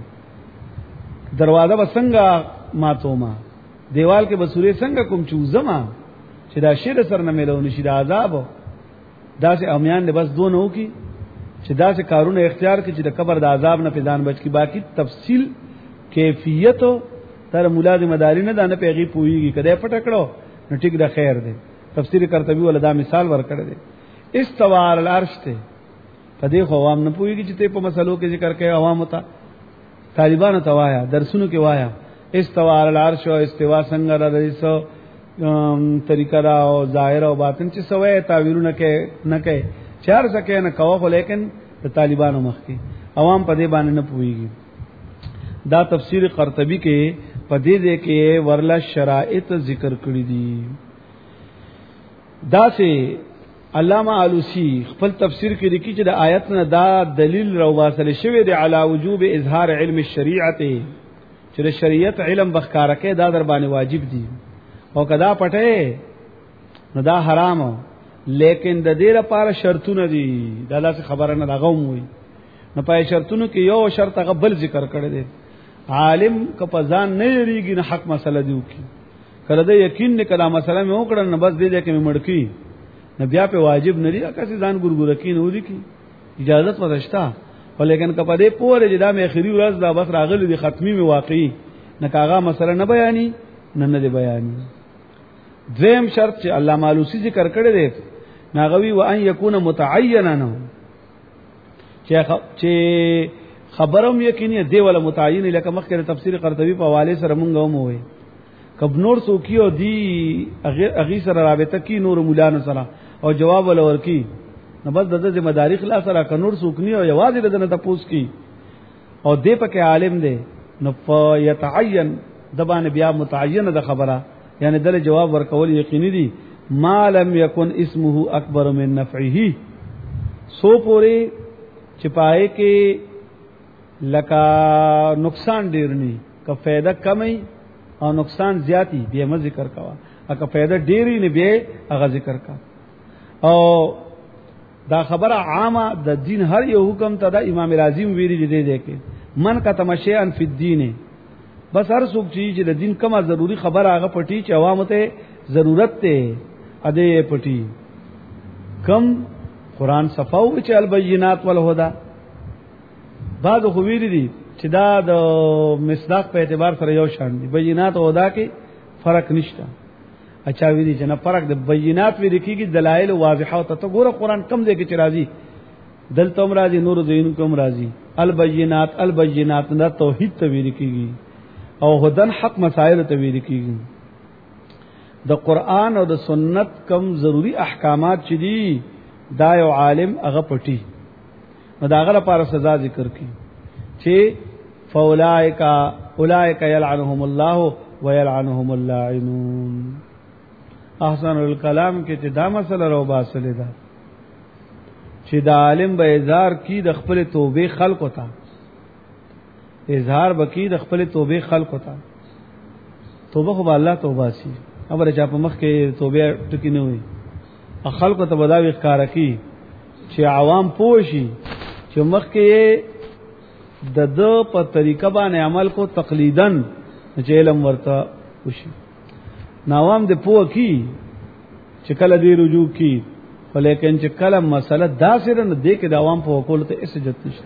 Speaker 1: دروازه بسنګا ماتوما دیوال کې بسورې څنګه کوم چوزما چې دا شیر سر نه ملو نشي د عذاب داسې امیان له بس دونو کی چې داسې کارونه اختیار کړي چې د قبر د عذاب نه پیدان بچ کی. باقی تفصیل کیفیت تر ملازم مداري نه دانه پیغي پويږي کده پټکړو نو ټیک د خیر دی. تفسیر قرطبی ولا دا مثال ورکړی دی استوار العرش ته پدې خو عوام نه پويږي چې ته په مسلو کې ذکر کوي عوام ته طالبانو ته وایا درسونو کې وایا استوار العرش او استوا څنګه راځي طریقہ دا او ظاهر او باطن چې سوې تعبیرونه کې نه کوي چار سکه نه کوو، لیکن د طالبانو مخ کې عوام په دې باندې نه پويږي. دا تفسیر قرطبی کې په دې کې ورلا شرائط ذکر کړی دي. دا سه علامہ علوسی خپل تفسیر کې لیکي چې د آیت نه دا دلیل راوباسل شوی دی علی وجوب اظهار علم الشریعت چې د شریعت علم بخکاره کې دا در باندې واجب دي او کدا پټه نو دا حرام، لیکن د دې لپاره شرطونه دي. دا لاس خبره نه لغوم وي نو پای شرطونو کې یو شرط غبل ذکر کړی دی عالم کپزان نه یریږي نه حق مسله دیو کی کله د یقین نه کله مسله مې وکړن نه بس دې دې کې مې مړکی نه بیا په واجب نه لري کسي ځان ګورګورکی نه ودی کی اجازه ورشتا ولیکن کپه دې پوره چې دا مې اخري ورځ دا بس راغلی دي ختمي مې واقعي نه کاغه مسله نه بیانې نه دې بیانې دریم شرط چې علامه علوسی ذکر کړی دی ناغوی و ان یکون متعینا نه چې خبرم یقیني دی ولا متعین لکه مخکې تفسیر قرطبی په حواله سره مونږ هم وې کب نور سوکیو دی اغي سره رابطه کی نور مولانو سره او جواب ولا ورکی نو بس د ذمہ داری خلاص را ک نور سوکنی او یوازې دنه تپوس کی او دې پکې عالم دی نو یتعین دبان بیا متعین د خبره یعنی دل جواب ورکول یقیني دي ما لم یکن اسمه اکبر من نفعه سو پوری چپائے کې لکا نقصان ډیر ني که فائدہ کمی او نقصان زیاتی بیا م ذکر کوا اګه فائدہ ډیری نه بیا هغه ذکر کا او دا خبره عامه د دین هر یو حکم ته د امام رازی ویری دی دی کې من کا تمشیان فی الدین بس هر څوک چې د دین کومه ضروری خبره هغه پټی چې عوامو ته ضرورت ته اده پټی کم قران صفاو چې البینات والهدى بعض خو ویری دي چې دا د مصداق په اعتبار سره یو شان دي بینات او هدا کې فرق نشته اچھا ویری چې نه فرق د بینات ویری کېږي دلایل واضحه او ته ګوره قران کم ځای کې چې راځي دلته هم راځي نور زین کوم راځي البینات دا توحید ته ویری کېږي او هدن حق مسائل ته ویری کېږي د قران او د سنت کم ضروری احکامات چې دي دا یو عالم هغه پټي نو دا غره لپاره سزا ذکر کی چې اولائک یلعنهم الله ويلعنهم اللاعنون احسن الکلام کې چې دا مسله رو باسل ده چې دا عالم به اظهار کی د خپل توبه خلق وتا اظهار بکی د خپل توبه خلق وتا توبه خو الله توبه سي امر چا په مخ کې توبه ټکی نه وي خلق ته بداوی ښکار کی چې عوام پوشي چې مخ کې د په طریقه باندې عمل کو تقلیدن چې علم ورته وشي نوام د پوه کی چې کله دی رجوع کی ولیکن چې کله مسله داسې نه دی کې د عوام په کول ته اسجت نشته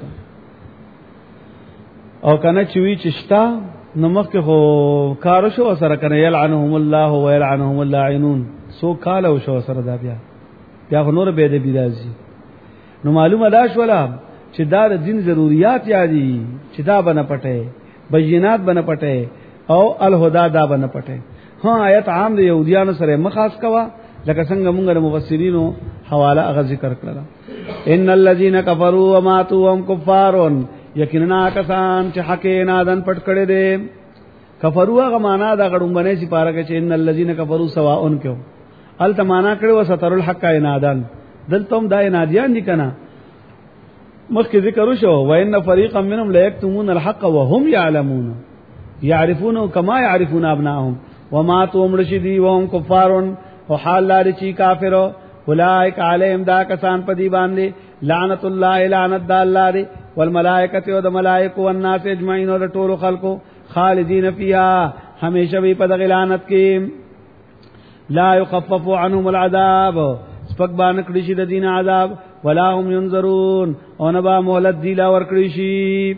Speaker 1: او کنه چې وی چشتا نو مخ کې هو کار شو سره کنه یلعنهم الله ويلعنهم اللاعنون سو کاله شو سره دا بیا نور به دې راځي نو معلومه دا شولا چې دا د دین ضرورت یادي چې دا بنه پټه بینات بنه پټه او الهدى دا بنه پټه ها آیت عام د يهوديانو سره مخاص کوا لکه څنګه موږ د مفسرینو حواله هغه ذکر کړل ان الذين كفروا وماتوا وهم كفار یقینا کسان چې حق نادن پټ کړي دي کفروا هغه معنا دا غړومبنه سي پاره کې چې ان الذين كفروا سواء کېو الته معنا کړو ستر الحق نادن دلته دا نادیان دي کنه مخکې ذکر وشو وان فريقا منهم لا يكتمون الحق وهم يعلمون يعرفون كما يعرفون ابناءهم وما تمرشدي وهم كفار وحال لري چی کافر اولئک علیهم دا کسان پدی باندې لعنت الله لعنت الله دی والملائکه او د ملائکه او الناس اجمعین او د ټول خلقو خالدین فیها همیشه وی په لعنت کې لا يخفف عنهم العذاب سپک باندې کړي شي د دین عذاب ولا هم ينظرون او نه با مهلت دی لا ور کړی شي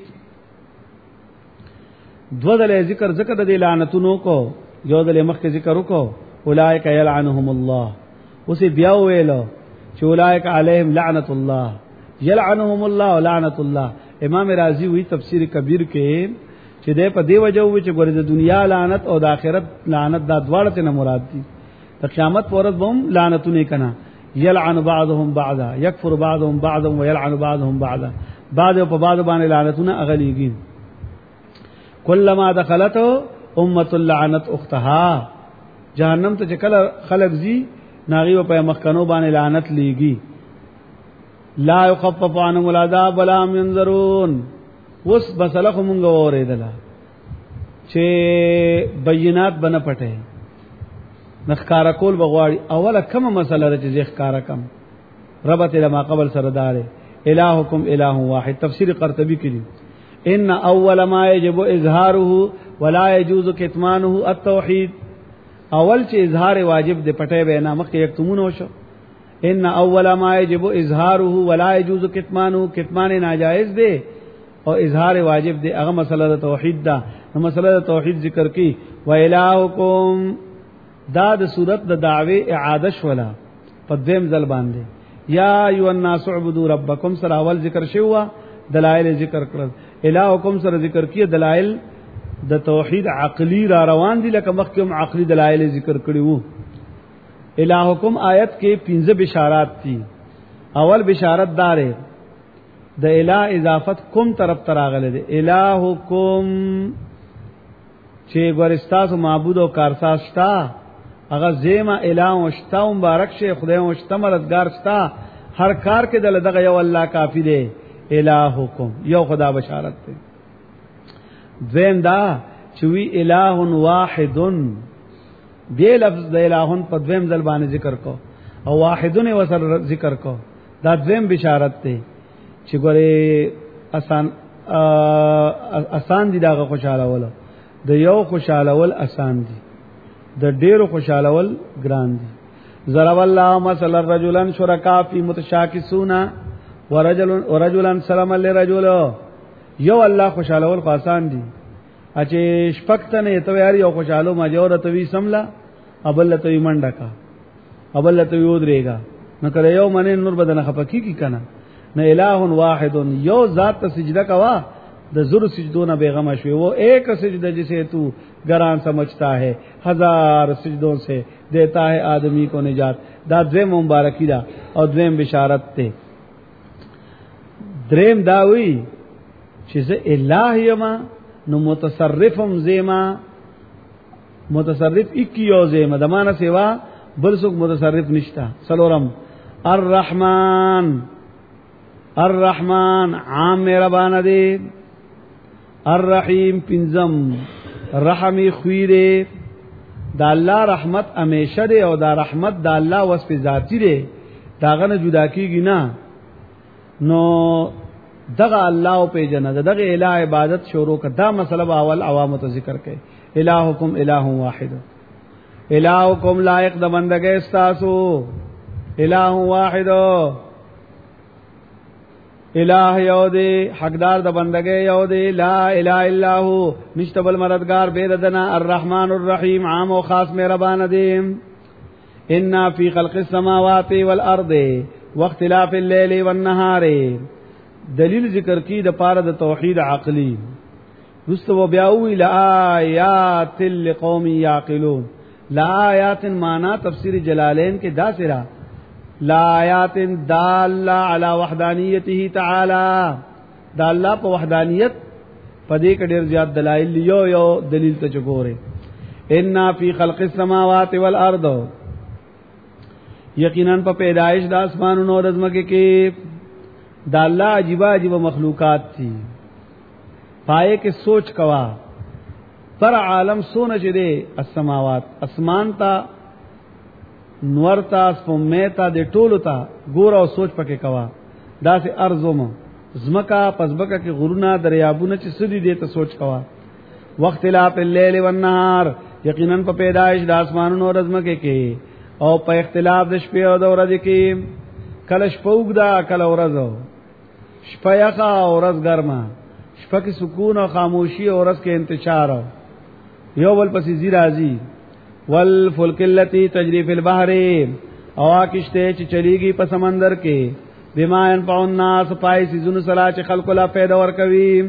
Speaker 1: دو دل ذکر د لعنتونو کو یو دل مخ کې ذکر وکړو اولئک یلعنهم الله اوسې بیا ویلو چې اولئک علیهم لعنت الله یلعنهم الله لعنت الله امام رازی وی تفسیر کبیر کې چې د په دی وجه وی چې ګورې د دنیا لعنت او د آخرت لعنت دا دواړه ته مراد دي د قیامت پرد بم لعنتونه کنا یلعن بعضهم بعضا یکفر بعضهم بعضا ويلعن بعضهم بعضا بعض په بعض باندې لعنتونه اغلیږي کلمہ دخلت امه لعنت اختها جهنم ته کله خلق زی ناغي په مخکنو باندې لعنت لیږي لا يخفف عنهم العذاب ولا هم ينظرون وس بسلخ مونږ اوریدله چې بینات بنه پټه نخکارا کول بغواړي اوله کومه مسله چې ځخکارا کم ربط لما قبل سردار الہکم الہ واحد تفسیر قرطبی کړي ان اول ما يجب اظهاره ولا يجوز كتمانه التوحید، اول چې اظهار واجب دی پټه به نه مخکې یکتمون وشو. ان اول ما يجب اظهاره ولا يجوز كتمانه، کتمان ناجائز دی او اظهار واجب دی، هغه مسله د توحید ده. نو مسله د توحید ذکر کی و الہکم دا د صورت د دعوی اعاده شولا په دیم ځل باندې. یا ایو الناس اعبدوا ربکم سره اول ذکر شوه، دلائل ذکر کړل. الہکم سره ذکر کیه دلائل د توحید عقلی را روان دي، لکه مخکې عقلی دلائل ذکر کړي وو. الہکم آیت کې 15 بشارات دي. اول بشارت داره د الہ اضافت کوم طرف تراغله دي. الہکم چې ګورستاسو معبود او کارساز شتا، هغه زیما الہ او شتا مبارک شه خدای او شتا مددگار شتا، هر کار کې دغه یو الله کافی دی. الہکم یو خدا بشارت دی. دویم دا چې وی الہ واحد، دی لفظ د الہون په دویم ځل باندې ذکر کو او واحدون وسر ذکر کو. دا دویم بشارت دی چې ګوره آسان دي دا خوشاله ول، د یو خوشاله ول آسان دي، د ډیرو خوشاله ول ګران دي. ضرب الله مثلا رجلا شرکا فی متشاکسون ورجلا سلما لرجل. یو الله خوشاله ول آسان دي، اچې شپکته نه ته یار یو خوشاله ما جوړه توي سملا ابل ته منډه کا ابل ته یودريګا نو کله یو منه نور بدن خپکی کی کنه. نه الہ واحد، یو ذات ته سجدہ کوا د زر سجدوں نہ بیغم شوی. وہ ایک سجدہ جسے تو گران سمجھتا ہے 1000 سجدوں سے دیتا ہے آدمی کو نجات. دا دویم مبارکی دا او دویم بشارت ته. دریم داوی چې زه الہ یما نو متصرفم زیما، متصرف اکیو زیما دمانه سیوا بل څوک متصرف نشتا. سلورم الرحمن، الرحمن عام مهربان دی. الرحیم پنزم رحمی خویره. دا الله رحمت همیشه دی او دا رحمت دا الله وصف ذاتی دی، داغه نه جدا کیږي نه. نو دغه الله په جنت دغه الہ عبادت شروع کړه. دا مسله اول عوام ته ذکر کړي. الہکم الہ واحد، الہکم لائق د بندګۍ استاسو الہ واحد. الہ یو دی، حقدار د بندګۍ یو دی، لا الہ الا هو، نشته بل مددگار بيد دنا. الرحمن الرحیم عام او خاص مهربان دی. ان فی خلق السماوات والارض واختلاف الليل والنهار، دلیل ذکر کی د پاره د توحید عقلی. رستو بیاوی لآیات لقوم یعقلون. لآیات معنی تفسیر جلالین کے داسرا لآیات دالہ علی وحدانیته تعالی، دا اللہ پا وحدانیت پدې کې ډېر زیات دلایل یو دلیل ته چګوره. ان فی خلق السماوات والارض، یقینا په پیدائش د اسمانونو او د ځمکې کې دا الله عجیب مخلوقات تھی. پائے کہ سوچ کوا پر عالم سونا چدے السماوات، اسمان تا نور تا سپومے تا دے ټولو تا ګور او سوچ پکې کوا. دا سه ارزوم زمکا پسبکا کې غرونا دریابونه چې سدي دې ته سوچ کوا. وقت اختلاف الليل والنهار، یقینا په پیدائش د اسمانونو او زمکه کې او په اختلاف د شپې او د ورځې کې، کله شپه وګدا کله ورځ، شپه یخه او ورځ ګرمه، شپه کې سکون او خاموشي او ورځ کې انتشار، یو بل پسې زی راځي. والفلک التي تجري في البحر، او کشته چې چلیږي په سمندر کې، بما ينفع الناس، پای سيزونو سره چې خلکو لا پیدا ورکوي.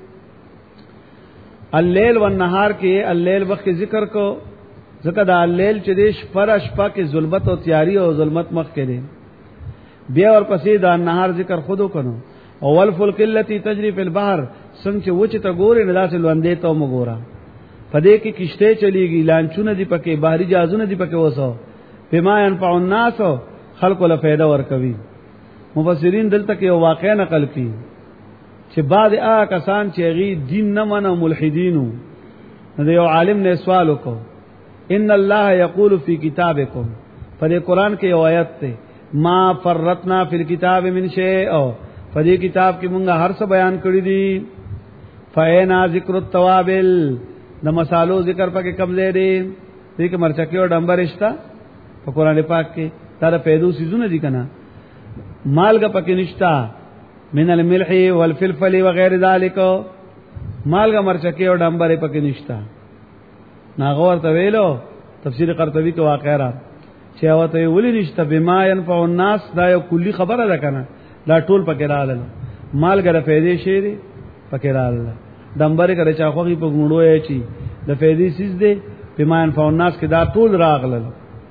Speaker 1: الليل والنهار کې الليل وخت ذکر کو، ځکه دا الليل چې د شپه کې ظلمت او تیاری او ظلمت مخ کې دي، بیا ورپسې دا نهار ذکر خودو کنو. او والفلک التي تجري في البحر، څنګه چې وچ ته ګوري نه داسې لوندې ته وګورا، پدې کې کشته چلیږي، لانچونه دي پکې، بحري جهازونه دي پکې، وسو بما ينفع الناس، خلق له فائدہ ورکوي. مفسرین دلته کې یو واقعا نقل کړي چې بعد کسان چې غي دین نه منو ملحدینو، نو یو عالم نه سوال وکړ، ان الله یقول فی کتابکم، په دې قران کې یو آیت ده، ما فرتنا فی الكتاب من شیء، او په دې کتاب کې مونږه هر څه بیان کړی دي. فینا ذکر التوابل د مصالو ذکر پکې کم دی دې کې مرچکی او ډمبر اشتا په قران پاک کې دا پیدو سيزونه دي کنه مالګه پکې نشتا من الملح والفلفل وغير ذلك مالګه مرچکی او ډمبر پکې نشتا ناغور ته ویلو تفسیر قرطبی کې واقع را چې اوته ولې نشته بما ينفع الناس دا یو کلی خبره ده کنه دا ټول پکې رااله مالګه فائدې شي دي پکې رااله ډمبر کړه چا خوږي په ګوندو یې چی د فائدې سیس دي بما ينفع الناس کې دا ټول راغله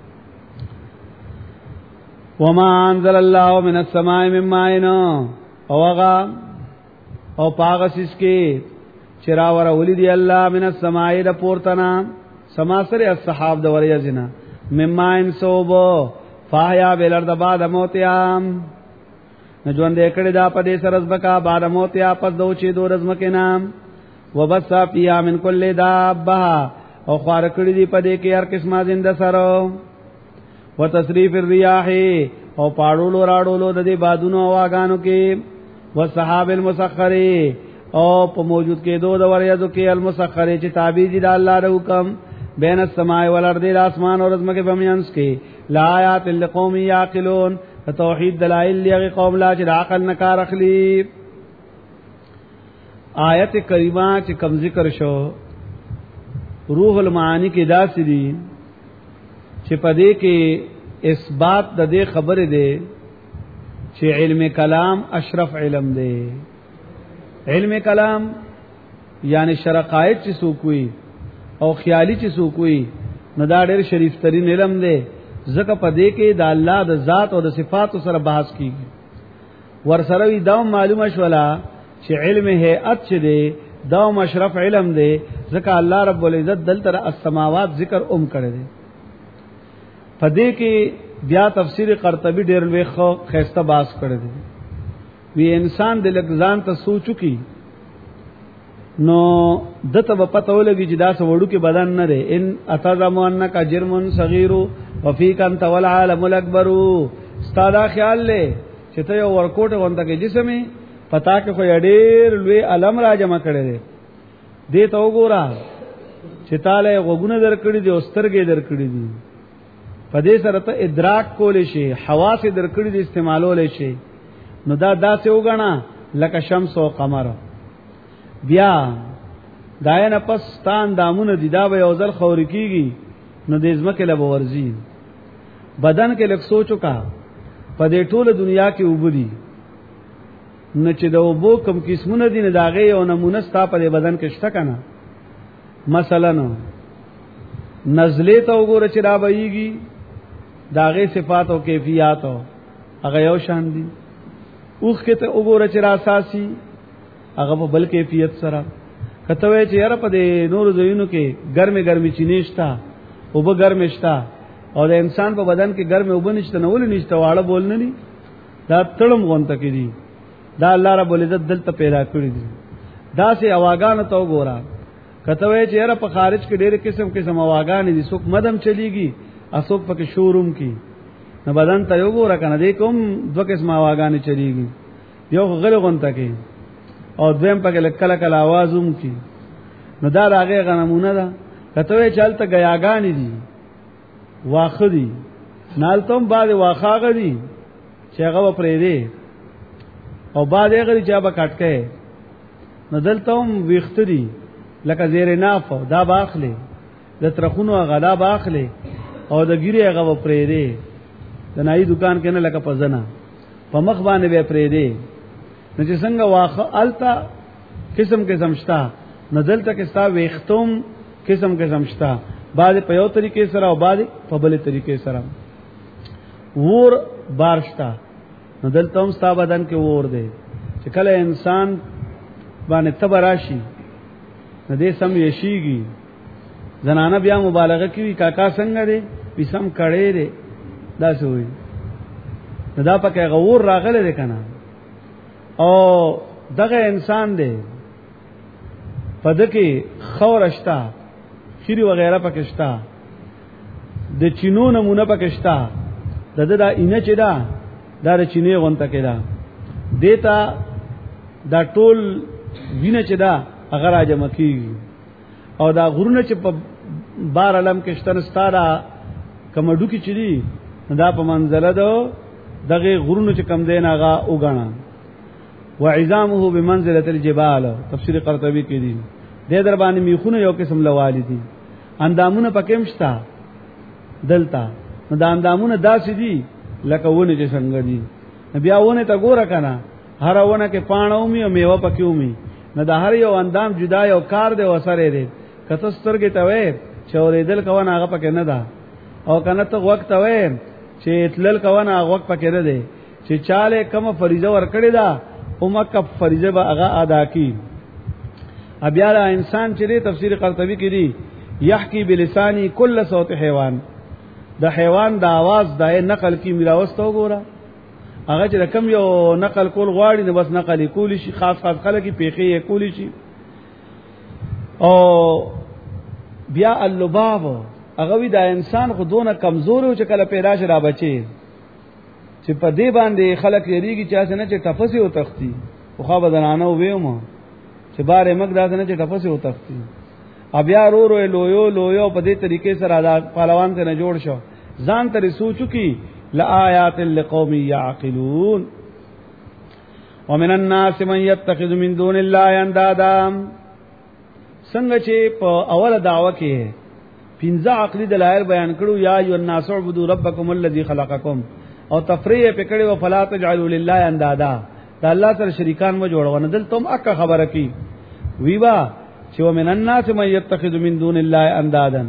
Speaker 1: وما انزل الله من السماء من ماء اوغا او پاغسس کې چراور ولدي الله من السماء د پورتنا سما سره الصحاب د وریا جنا مما ان صوب فایا بلرد بعد موتیام نجوان دې کړه دا په دې سرز بکا بعد موتیا پس دو چې دو رزم کې نام وبصا فیا من کل دابه او خار کړي دی په دې کې هر قسمه زنده سره وتصریف الرياح او پاړولو راړولو د دې بادونو واغانو کې والسحاب المسخر او په موجود کې دو د وریاضو کې المسخر چې تابع دي د الله د حکم بین السماء والارض الاسمان اور زمکه بمیانس کې لا آیات لقوم یعقلون توحید دلائل لغی قوم لا چې عقل نکار اخلی آیت کریمه چې کم ذکر شو روح المعانی کې داسې دي چې پدې کې اثبات د دې خبره ده چې علم کلام اشرف علم ده علم کلام یعنی شرقایت چې سوکوي او خیالی چې سوکوي نو دا ډېر شریف ترین علم ده ځکه پدې کې د الله د ذات او د صفات سره بحث کیږي ور سره وی دا معلومه شولا چې علم هيئت چې ده دا مشرف علم ده ځکه الله رب العزت دلته السماوات ذکر کړی دی پدې کې بیا تفسیر قرطبی ډېر لوی خسته باس کړی دی وی انسان د لګزان ته سوچو کی نو دته په پته ولګي چې دا سوړو کې بدن نه دی ان اتظمو انک جرم صغیر وفیک انت والعالم الاکبر ستادا خیال له چې ته یو ورکوټ وانت کې جسمه پتا کې خو ډېر لوی علم را جمع کړی دی دې ته وګوره چې تعالی وګونه درکړي دي او سترګې درکړي دي پدې سره ته ادراک کولې شي حواس درکړي دي استعمالول شي نو دا داسې وګڼه لکه شمس او قمر بیا داینه پس ستان دامونه دي دا به یو ځل خوري کیږي نو د ځمکه له ورزي بدن کې لک سوچو کا پدې ټوله دنیا کې وبدي نو چې د وبو کم قسمونه دي نه داغه یو نمونه ستا په بدن کې شته کنه مثلا نزله ته وګوره چې را بهيږي داغه صفات او کیفیت او هغه یو شان دي اوخ کې ته وګوره چې را اساسي هغه په بل کیفیت سره کته وای چې یاره په دې نور زوینو کې ګرمي چینهشتا او به ګرمشتا او د انسان په بدن کې ګرمي وبنشته نه ولې نشته واړه بول نه دي دا تړم غونته کې دي دا الله رب العزت دلته پیدا کړی دي دا سه اواغان ته وګوره کته وای چې یاره په خارج کې ډېر قسم اواغان دي څوک مدم چلیږي اسوک پکې شوروم کی نه بدن ته یو ګوره کنه دې کوم دوه قسم اواغان چلیږي یو غل غونته کې او دویم پکې لکله کله आवाजوم کی نو دا راغه غنمونه ده کته وای چلته غیاګان دي واخه دي نالتم بعد واخاغه دي چې هغه پرې دي او بعد هغه چې هغه کټکه نو دلتم ویخت دي لکه زیر ناف دا باخله د ترخونو غلا باخله او د ګيري هغه پرې دی د نای دکان کې نه لکه پزنا په مخ باندې به پرې دی نو چې څنګه واخه التا قسم شتا نزل تک استا ویختم قسم شتا بعد په یو طریقې سره او بعد په بل طریقې سره ور بارشتا نزل تم ستا بدن کې ور دی چې کله انسان باندې تبراشي نه دې سم یشيږي زنانه بیا مبالغه کوي کاکا څنګه دی پسم کړي دی دا سوې دا پکې غور راغله دی کنه او دغه انسان دی پدکه خورشتا خيري وغيرها پکشتا د چینو نمونه پکشتا دغه دا اینه چې دا د چینه غونته کړه دیتا دا ټول وینه چې دا هغه راجم کیږي او دا غرونه چې په بار علم کې شتن ستاره کمډو کې چي دا په منزله ده دغه غرونه چې کم دین هغه وګڼه وعظامه بمنزله الجبال تفسیر قرطبی کې دي د در باندې میخونه یو قسم لوالي دي اندامونه پکې مشتا دلتا نو دا اندامونه داسې دي لکه ونه چې څنګه دي بیا ونه ته ګوره کنه هر ونه کې پاڼه اومي او میوه پکې اومي نو دا هر یو اندام جدا یو کار دی وسره دی کته سترګې ته وې چورې دل کوونه هغه پکې نه ده او کنه ته وخت وې چې اتلل کوونه هغه وخت پکې نه دی چې چاله کوم فریضه ور کړی دا اومکه فریضه به هغه ادا کی بیا دا انسان چې تفسیر قرطبی کې دی یحکی بلسانی کل صوت حیوان د حیوان د आवाज د نقل کی میراوستو ګوره هغه چې رقم یو نقل کول غواړي نو بس نقل کولی شي خاص خلک پیخي کولی شي او بیا اللباب هغه وی د انسان خو دونه کمزور او چې کله پیدا شي را بچي چې په دې باندې خلک یریږي چې څنګه چې تفسي او تختی خو بدنانه وېم چې بارې مګ داسنه چې تفسي او تختی بیا رو لویو په دې طریقې سره دا پهلوان ته نه جوړ شو ځان ته سوچو کی لآیات لقوم یعقلون ومن الناس من يتخذ من دون الله اندادا څنګه چې په اوله دعوه کې پنځه عقلي دلایل بیان کړو یا ایو الناس اعبدوا ربکم الذی خلقکم او تفریع په کړي او فلا تجعلوا لله اندادا دا الله سره شریکان مو جوړونه دل تم اکه خبره کی ویوا چې ومن الناس من يتخذ من دون الله اندادا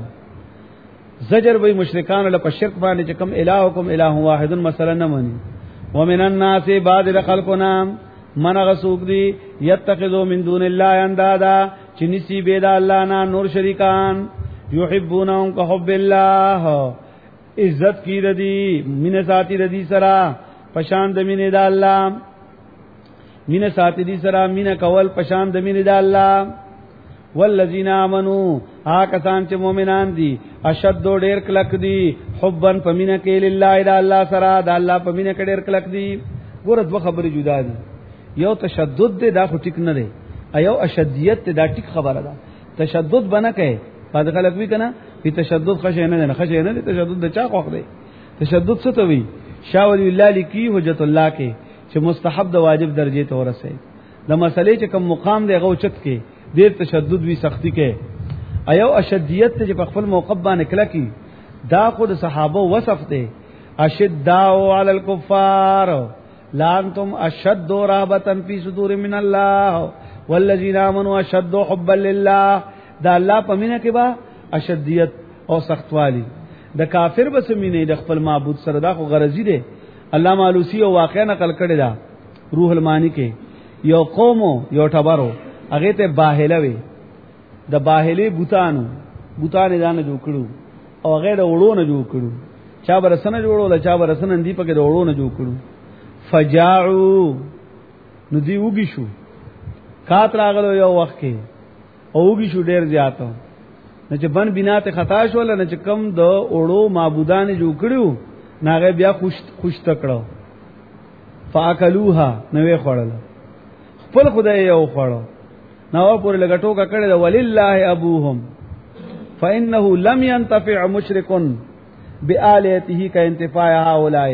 Speaker 1: زجر وی مشرکان له په شرک باندې چې کوم الہکم الہ واحد مثلا نه مانی ومن الناس بعد خلقنا من غسوق دی يتخذ من دون الله اندادا چې نسی بيد الله نه نور شریکان یحبونهم كحب الله عزت کی ردی مین ساتي ردی سرا پشان د مین د الله مین ساتي دي سرا مین کول پشان د مین د الله والذین آمنوا آکسان چې مؤمنان دي اشد ډیر کلک دي حبا فمن کې لله الا الله سرا د الله پمینه کې ډیر کلک دي ګوره دوه خبرې جدا دي یو تشدد دی دا خو ټیک نه دی ایو اشدیت دا ټیک خبره ده تشدد بنه کوي پد خلک وی کنه په تشدد خشه نه خشه نه تشدد د چا خوخ دی تشدد څه ته وی شاول الله لکی حجت الله کې چې مستحب د واجب درجه ته ورسه د مسلې چې کوم مقام دی غو چت کې ډیر تشدد وی سختی کې ایو اشدیت چې په خپل موقف باندې کله کی دا خود صحابه وصف دی اشداء علی الکفار لا انتم اشد رهبه فی صدور من الله والذین آمنوا اشد حبا لله دا الله پمینه کې با اشدیت او سختوالی د کافر بسمینه د خپل معبود سره دا خو غرضی دی علامه علوسی او واقعا نقل کړی دا روح المانی کې یو قوم یو ټبرو هغه ته باهله وی د باهله بوتان دانه جوړ کړو او هغه د وړو نه جوړ کړو چا برسنه جوړول چا برسنه دی پکې د وړو نه جوړ کړو فجاعوا نو دی وګی شو کات راغلو یو وخت کې اوږي شو ډیر زیاته نه چې بن بنا ته خطا شول نه چې کم د اوړو معبودان جوړ کړو ناغه بیا خوش تکړو فاکلوها نوې خړل خپل خدای یو خړو نو پورې لګټو کا کړه ولله ابوهم فانه لم ينتفع مشرك بالهته كانتفاع هؤلاء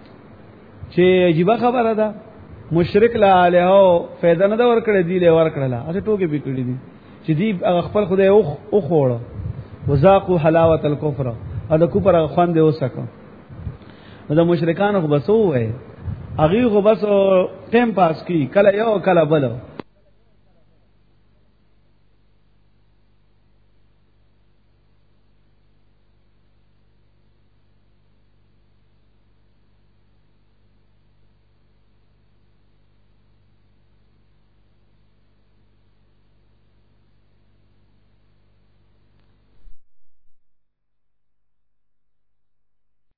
Speaker 1: چې عجیب خبره ده مشرک له الهو فایده نه ور کړې دی له ور کړله اته ټوګه به کړې دي چې دی خپل خدای او خوړه وذاقوا حلاوه الكفر ادا کوپر خوان دی وسکه نو د مشرکان خو بسو وای اغه خو بس ټیم پاس کی کله یو کله بل